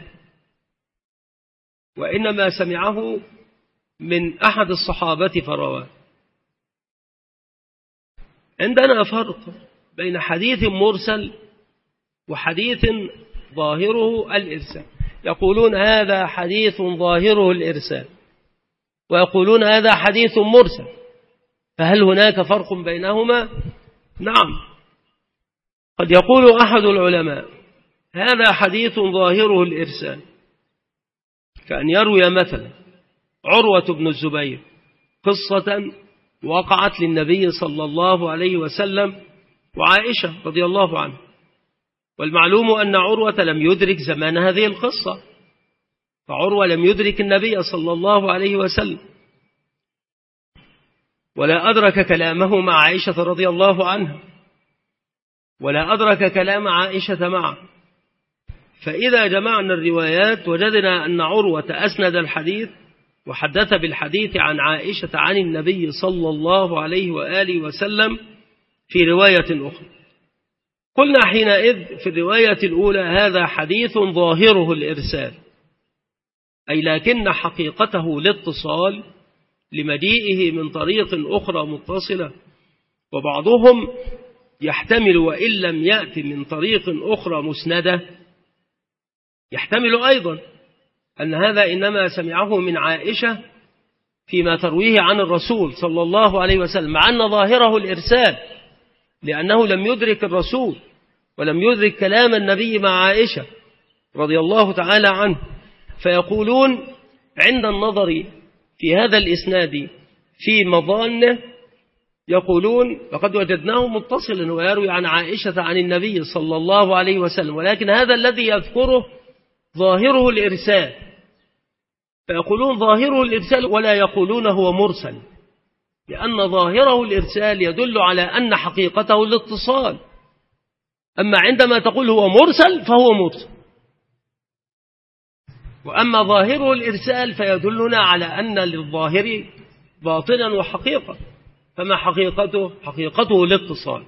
وإنما سمعه من أحد الصحابة فرواه. عندنا فرق بين حديث مرسل وحديث ظاهره الإرسال. يقولون هذا حديث ظاهره الإرسال، ويقولون هذا حديث مرسل، فهل هناك فرق بينهما؟ نعم. قد يقول أحد العلماء هذا حديث ظاهره الإرسال، كأن يروي مثلا عروة بن الزبير قصة وقعت للنبي صلى الله عليه وسلم وعائشة رضي الله عنه، والمعلوم أن عروة لم يدرك زمان هذه القصة، فعروة لم يدرك النبي صلى الله عليه وسلم ولا أدرك كلامه مع عائشة رضي الله عنها، ولا أدرك كلام عائشة معه. فإذا جمعنا الروايات وجدنا أن عروة أسند الحديث وحدث بالحديث عن عائشة عن النبي صلى الله عليه وآله وسلم في رواية أخرى. قلنا حينئذ في الرواية الأولى هذا حديث ظاهره الإرسال، أي لكن حقيقته الاتصال لمجيئه من طريق أخرى متصلة، وبعضهم يحتمل وإن لم يأتي من طريق أخرى مسندة يحتمل أيضا أن هذا إنما سمعه من عائشة فيما ترويه عن الرسول صلى الله عليه وسلم، مع أن ظاهره الإرسال لأنه لم يدرك الرسول ولم يدرك كلام النبي مع عائشة رضي الله تعالى عنه. فيقولون عند النظر في هذا الإسناد في مظانه يقولون لقد وجدناه متصلا ويروي عن عائشة عن النبي صلى الله عليه وسلم، ولكن هذا الذي يذكره ظاهره الإرسال، فيقولون ظاهره الإرسال ولا يقولون هو مرسل، لأن ظاهره الإرسال يدل على أن حقيقته الاتصال، أما عندما تقول هو مرسل فهو مرسل. وأما ظاهره الإرسال فيدلنا على أن للظاهر باطنا وحقيقة. فما حقيقته؟ حقيقته الاتصال.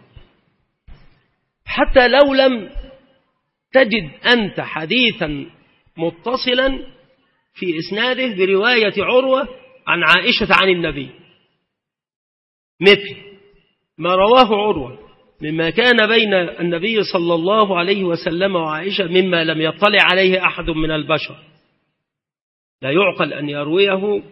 حتى لو لم تجد أنت حديثا متصلا في إسناده برواية عروة عن عائشة عن النبي، مثل ما رواه عروة مما كان بين النبي صلى الله عليه وسلم وعائشة مما لم يطلع عليه أحد من البشر، لا يعقل أن يرويه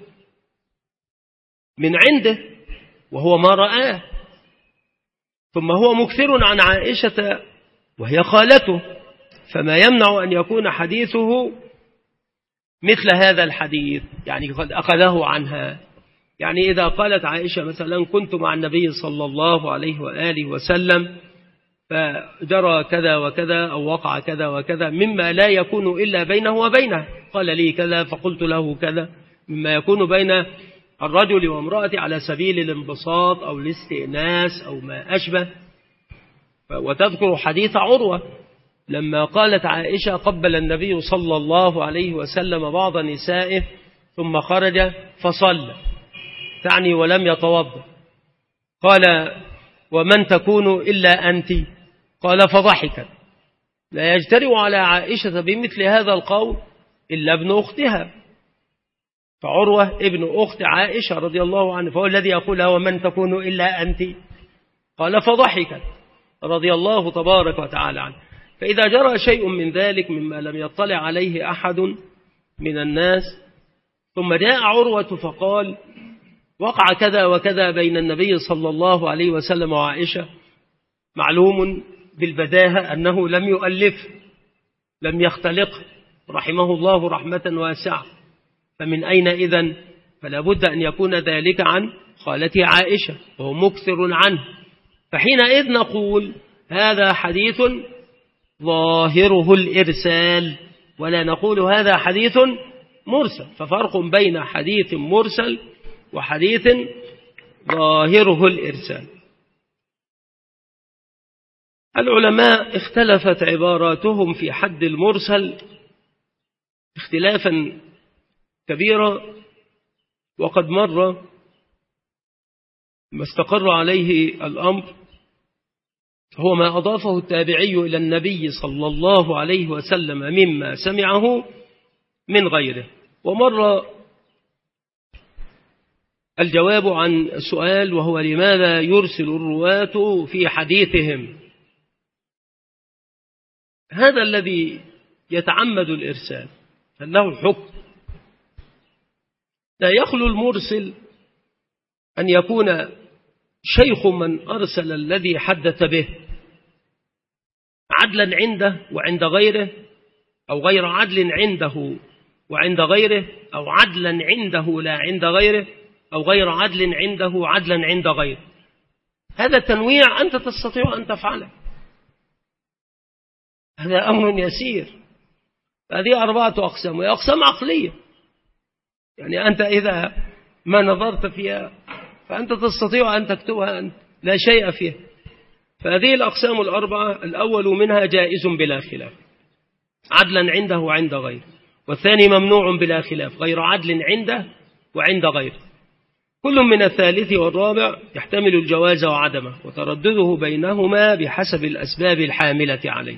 من عنده وهو ما رآه. ثم هو مكثر عن عائشة وهي خالته، فما يمنع أن يكون حديثه مثل هذا الحديث، يعني قد أخذه عنها. يعني إذا قالت عائشة مثلا كنت مع النبي صلى الله عليه وآله وسلم فجرى كذا وكذا أو وقع كذا وكذا مما لا يكون إلا بينه وبينه، قال لي كذا فقلت له كذا، مما يكون بين الرجل وامرأة على سبيل الانبساط أو الاستئناس أو ما أشبه. وتذكر حديث عروة لما قالت عائشة قبل النبي صلى الله عليه وسلم بعض نسائه ثم خرج فصلى، تعني ولم يتوضأ، قال ومن تكون إلا أنت؟ قال فضحكت. لا يجترئ على عائشة بمثل هذا القول إلا ابن أختها، فعروة ابن أخت عائشة رضي الله عنه، فهو الذي يقول ومن تكون إلا أنت؟ قال فضحكت رضي الله تبارك وتعالى عنه. فإذا جرى شيء من ذلك مما لم يطلع عليه أحد من الناس ثم جاء عروة فقال وقع كذا وكذا بين النبي صلى الله عليه وسلم وعائشة، معلوم بالبداهة أنه لم يؤلف، لم يختلق رحمه الله رحمة واسعة، فمن أين إذن؟ فلا بد أن يكون ذلك عن خالته عائشة وهو مكثر عنه. فحينئذ نقول هذا حديث ظاهره الإرسال، ولا نقول هذا حديث مرسل. ففرق بين حديث مرسل وحديث ظاهره الإرسال. العلماء اختلفت عباراتهم في حد المرسل اختلافا كبيرا، وقد مر ما استقر عليه الأمر هو ما أضافه التابعي إلى النبي صلى الله عليه وسلم مما سمعه من غيره. ومر الجواب عن السؤال وهو لماذا يرسل الرواة في حديثهم. هذا الذي يتعمد الإرسال هل له حكم؟ لا يخلو المرسل أن يكون شيخ من أرسل الذي حدث به عدلا عنده وعند غيره، أو غير عدل عنده وعند غيره، أو عدلا عنده لا عند غيره، أو غير عدل عنده عدلا عند غيره. هذا التنويع أنت تستطيع أن تفعله، هذا أمر يسير. هذه أربعة أقسام، وهي أقسام عقلية، يعني أنت إذا ما نظرت فيها فأنت تستطيع أن تكتبها أنت، لا شيء فيها. فهذه الأقسام الأربعة الأول منها جائز بلا خلاف، عدلا عنده وعند غيره، والثاني ممنوع بلا خلاف، غير عدل عنده وعند غيره. كل من الثالث والرابع يحتمل الجواز وعدمه، وتردده بينهما بحسب الأسباب الحاملة عليه.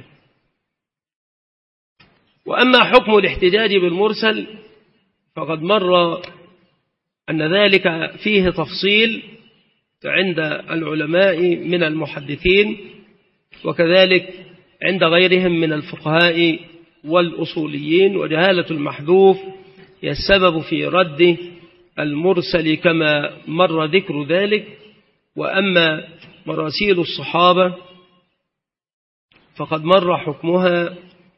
وأما حكم الاحتجاج بالمرسل فقد مر أن ذلك فيه تفصيل عند العلماء من المحدثين، وكذلك عند غيرهم من الفقهاء والأصوليين. وجهالة المحذوف هي السبب في رد المرسل كما مر ذكر ذلك. وأما مراسيل الصحابة فقد مر حكمها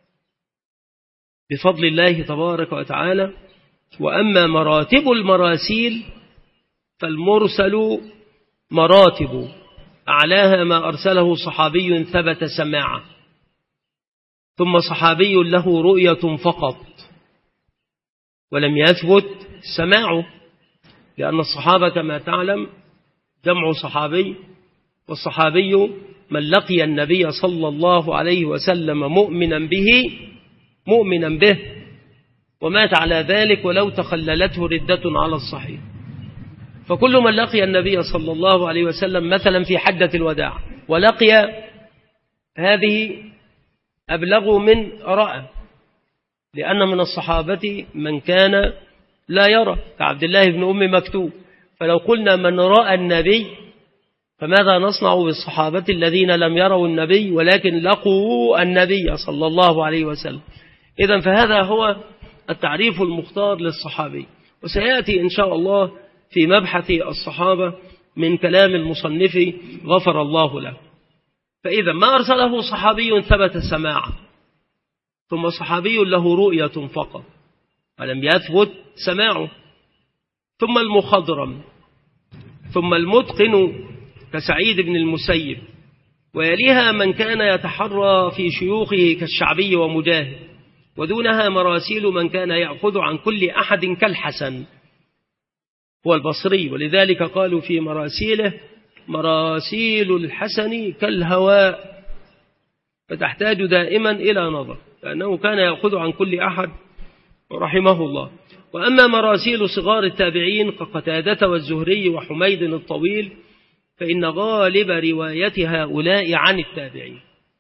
بفضل الله تبارك وتعالى. وأما مراتب المراسيل فالمرسل مراتب، أعلاها ما أرسله صحابي ثبت سماعه، ثم صحابي له رؤية فقط ولم يثبت سماعه، لأن الصحابة كما تعلم جمع صحابي، والصحابي من لقي النبي صلى الله عليه وسلم مؤمنا به مؤمنا به ومات على ذلك ولو تخللته ردة على الصحيح. فكل من لقي النبي صلى الله عليه وسلم مثلا في حجة الوداع ولقي هذه أبلغ من رأى، لأن من الصحابة من كان لا يرى كعبد الله بن أم مكتوم. فلو قلنا من رأى النبي فماذا نصنع بالصحابة الذين لم يروا النبي ولكن لقوا النبي صلى الله عليه وسلم؟ إذن فهذا هو التعريف المختار للصحابي، وسيأتي إن شاء الله في مبحث الصحابة من كلام المصنف غفر الله له. فإذا ما أرسله صحابي ثبت سماعه، ثم صحابي له رؤية فقط ولم يثبت سماعه، ثم المخضرم، ثم المتقن كسعيد بن المسيب، ويليها من كان يتحرى في شيوخه كالشعبي ومجاهد، ودونها مراسيل من كان يأخذ عن كل أحد كالحسن هو البصري، ولذلك قالوا في مراسيله مراسيل الحسن كالهواء، فتحتاج دائما إلى نظر، لأنه كان يأخذ عن كل أحد رحمه الله. وأما مراسيل صغار التابعين كقتادة والزهري وحميد الطويل فإن غالب رواية هؤلاء عن التابعين.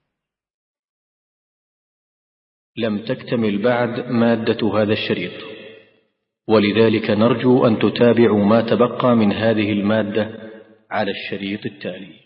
لم تكتمل بعد مادة هذا الشريط، ولذلك نرجو أن تتابعوا ما تبقى من هذه المادة على الشريط التالي.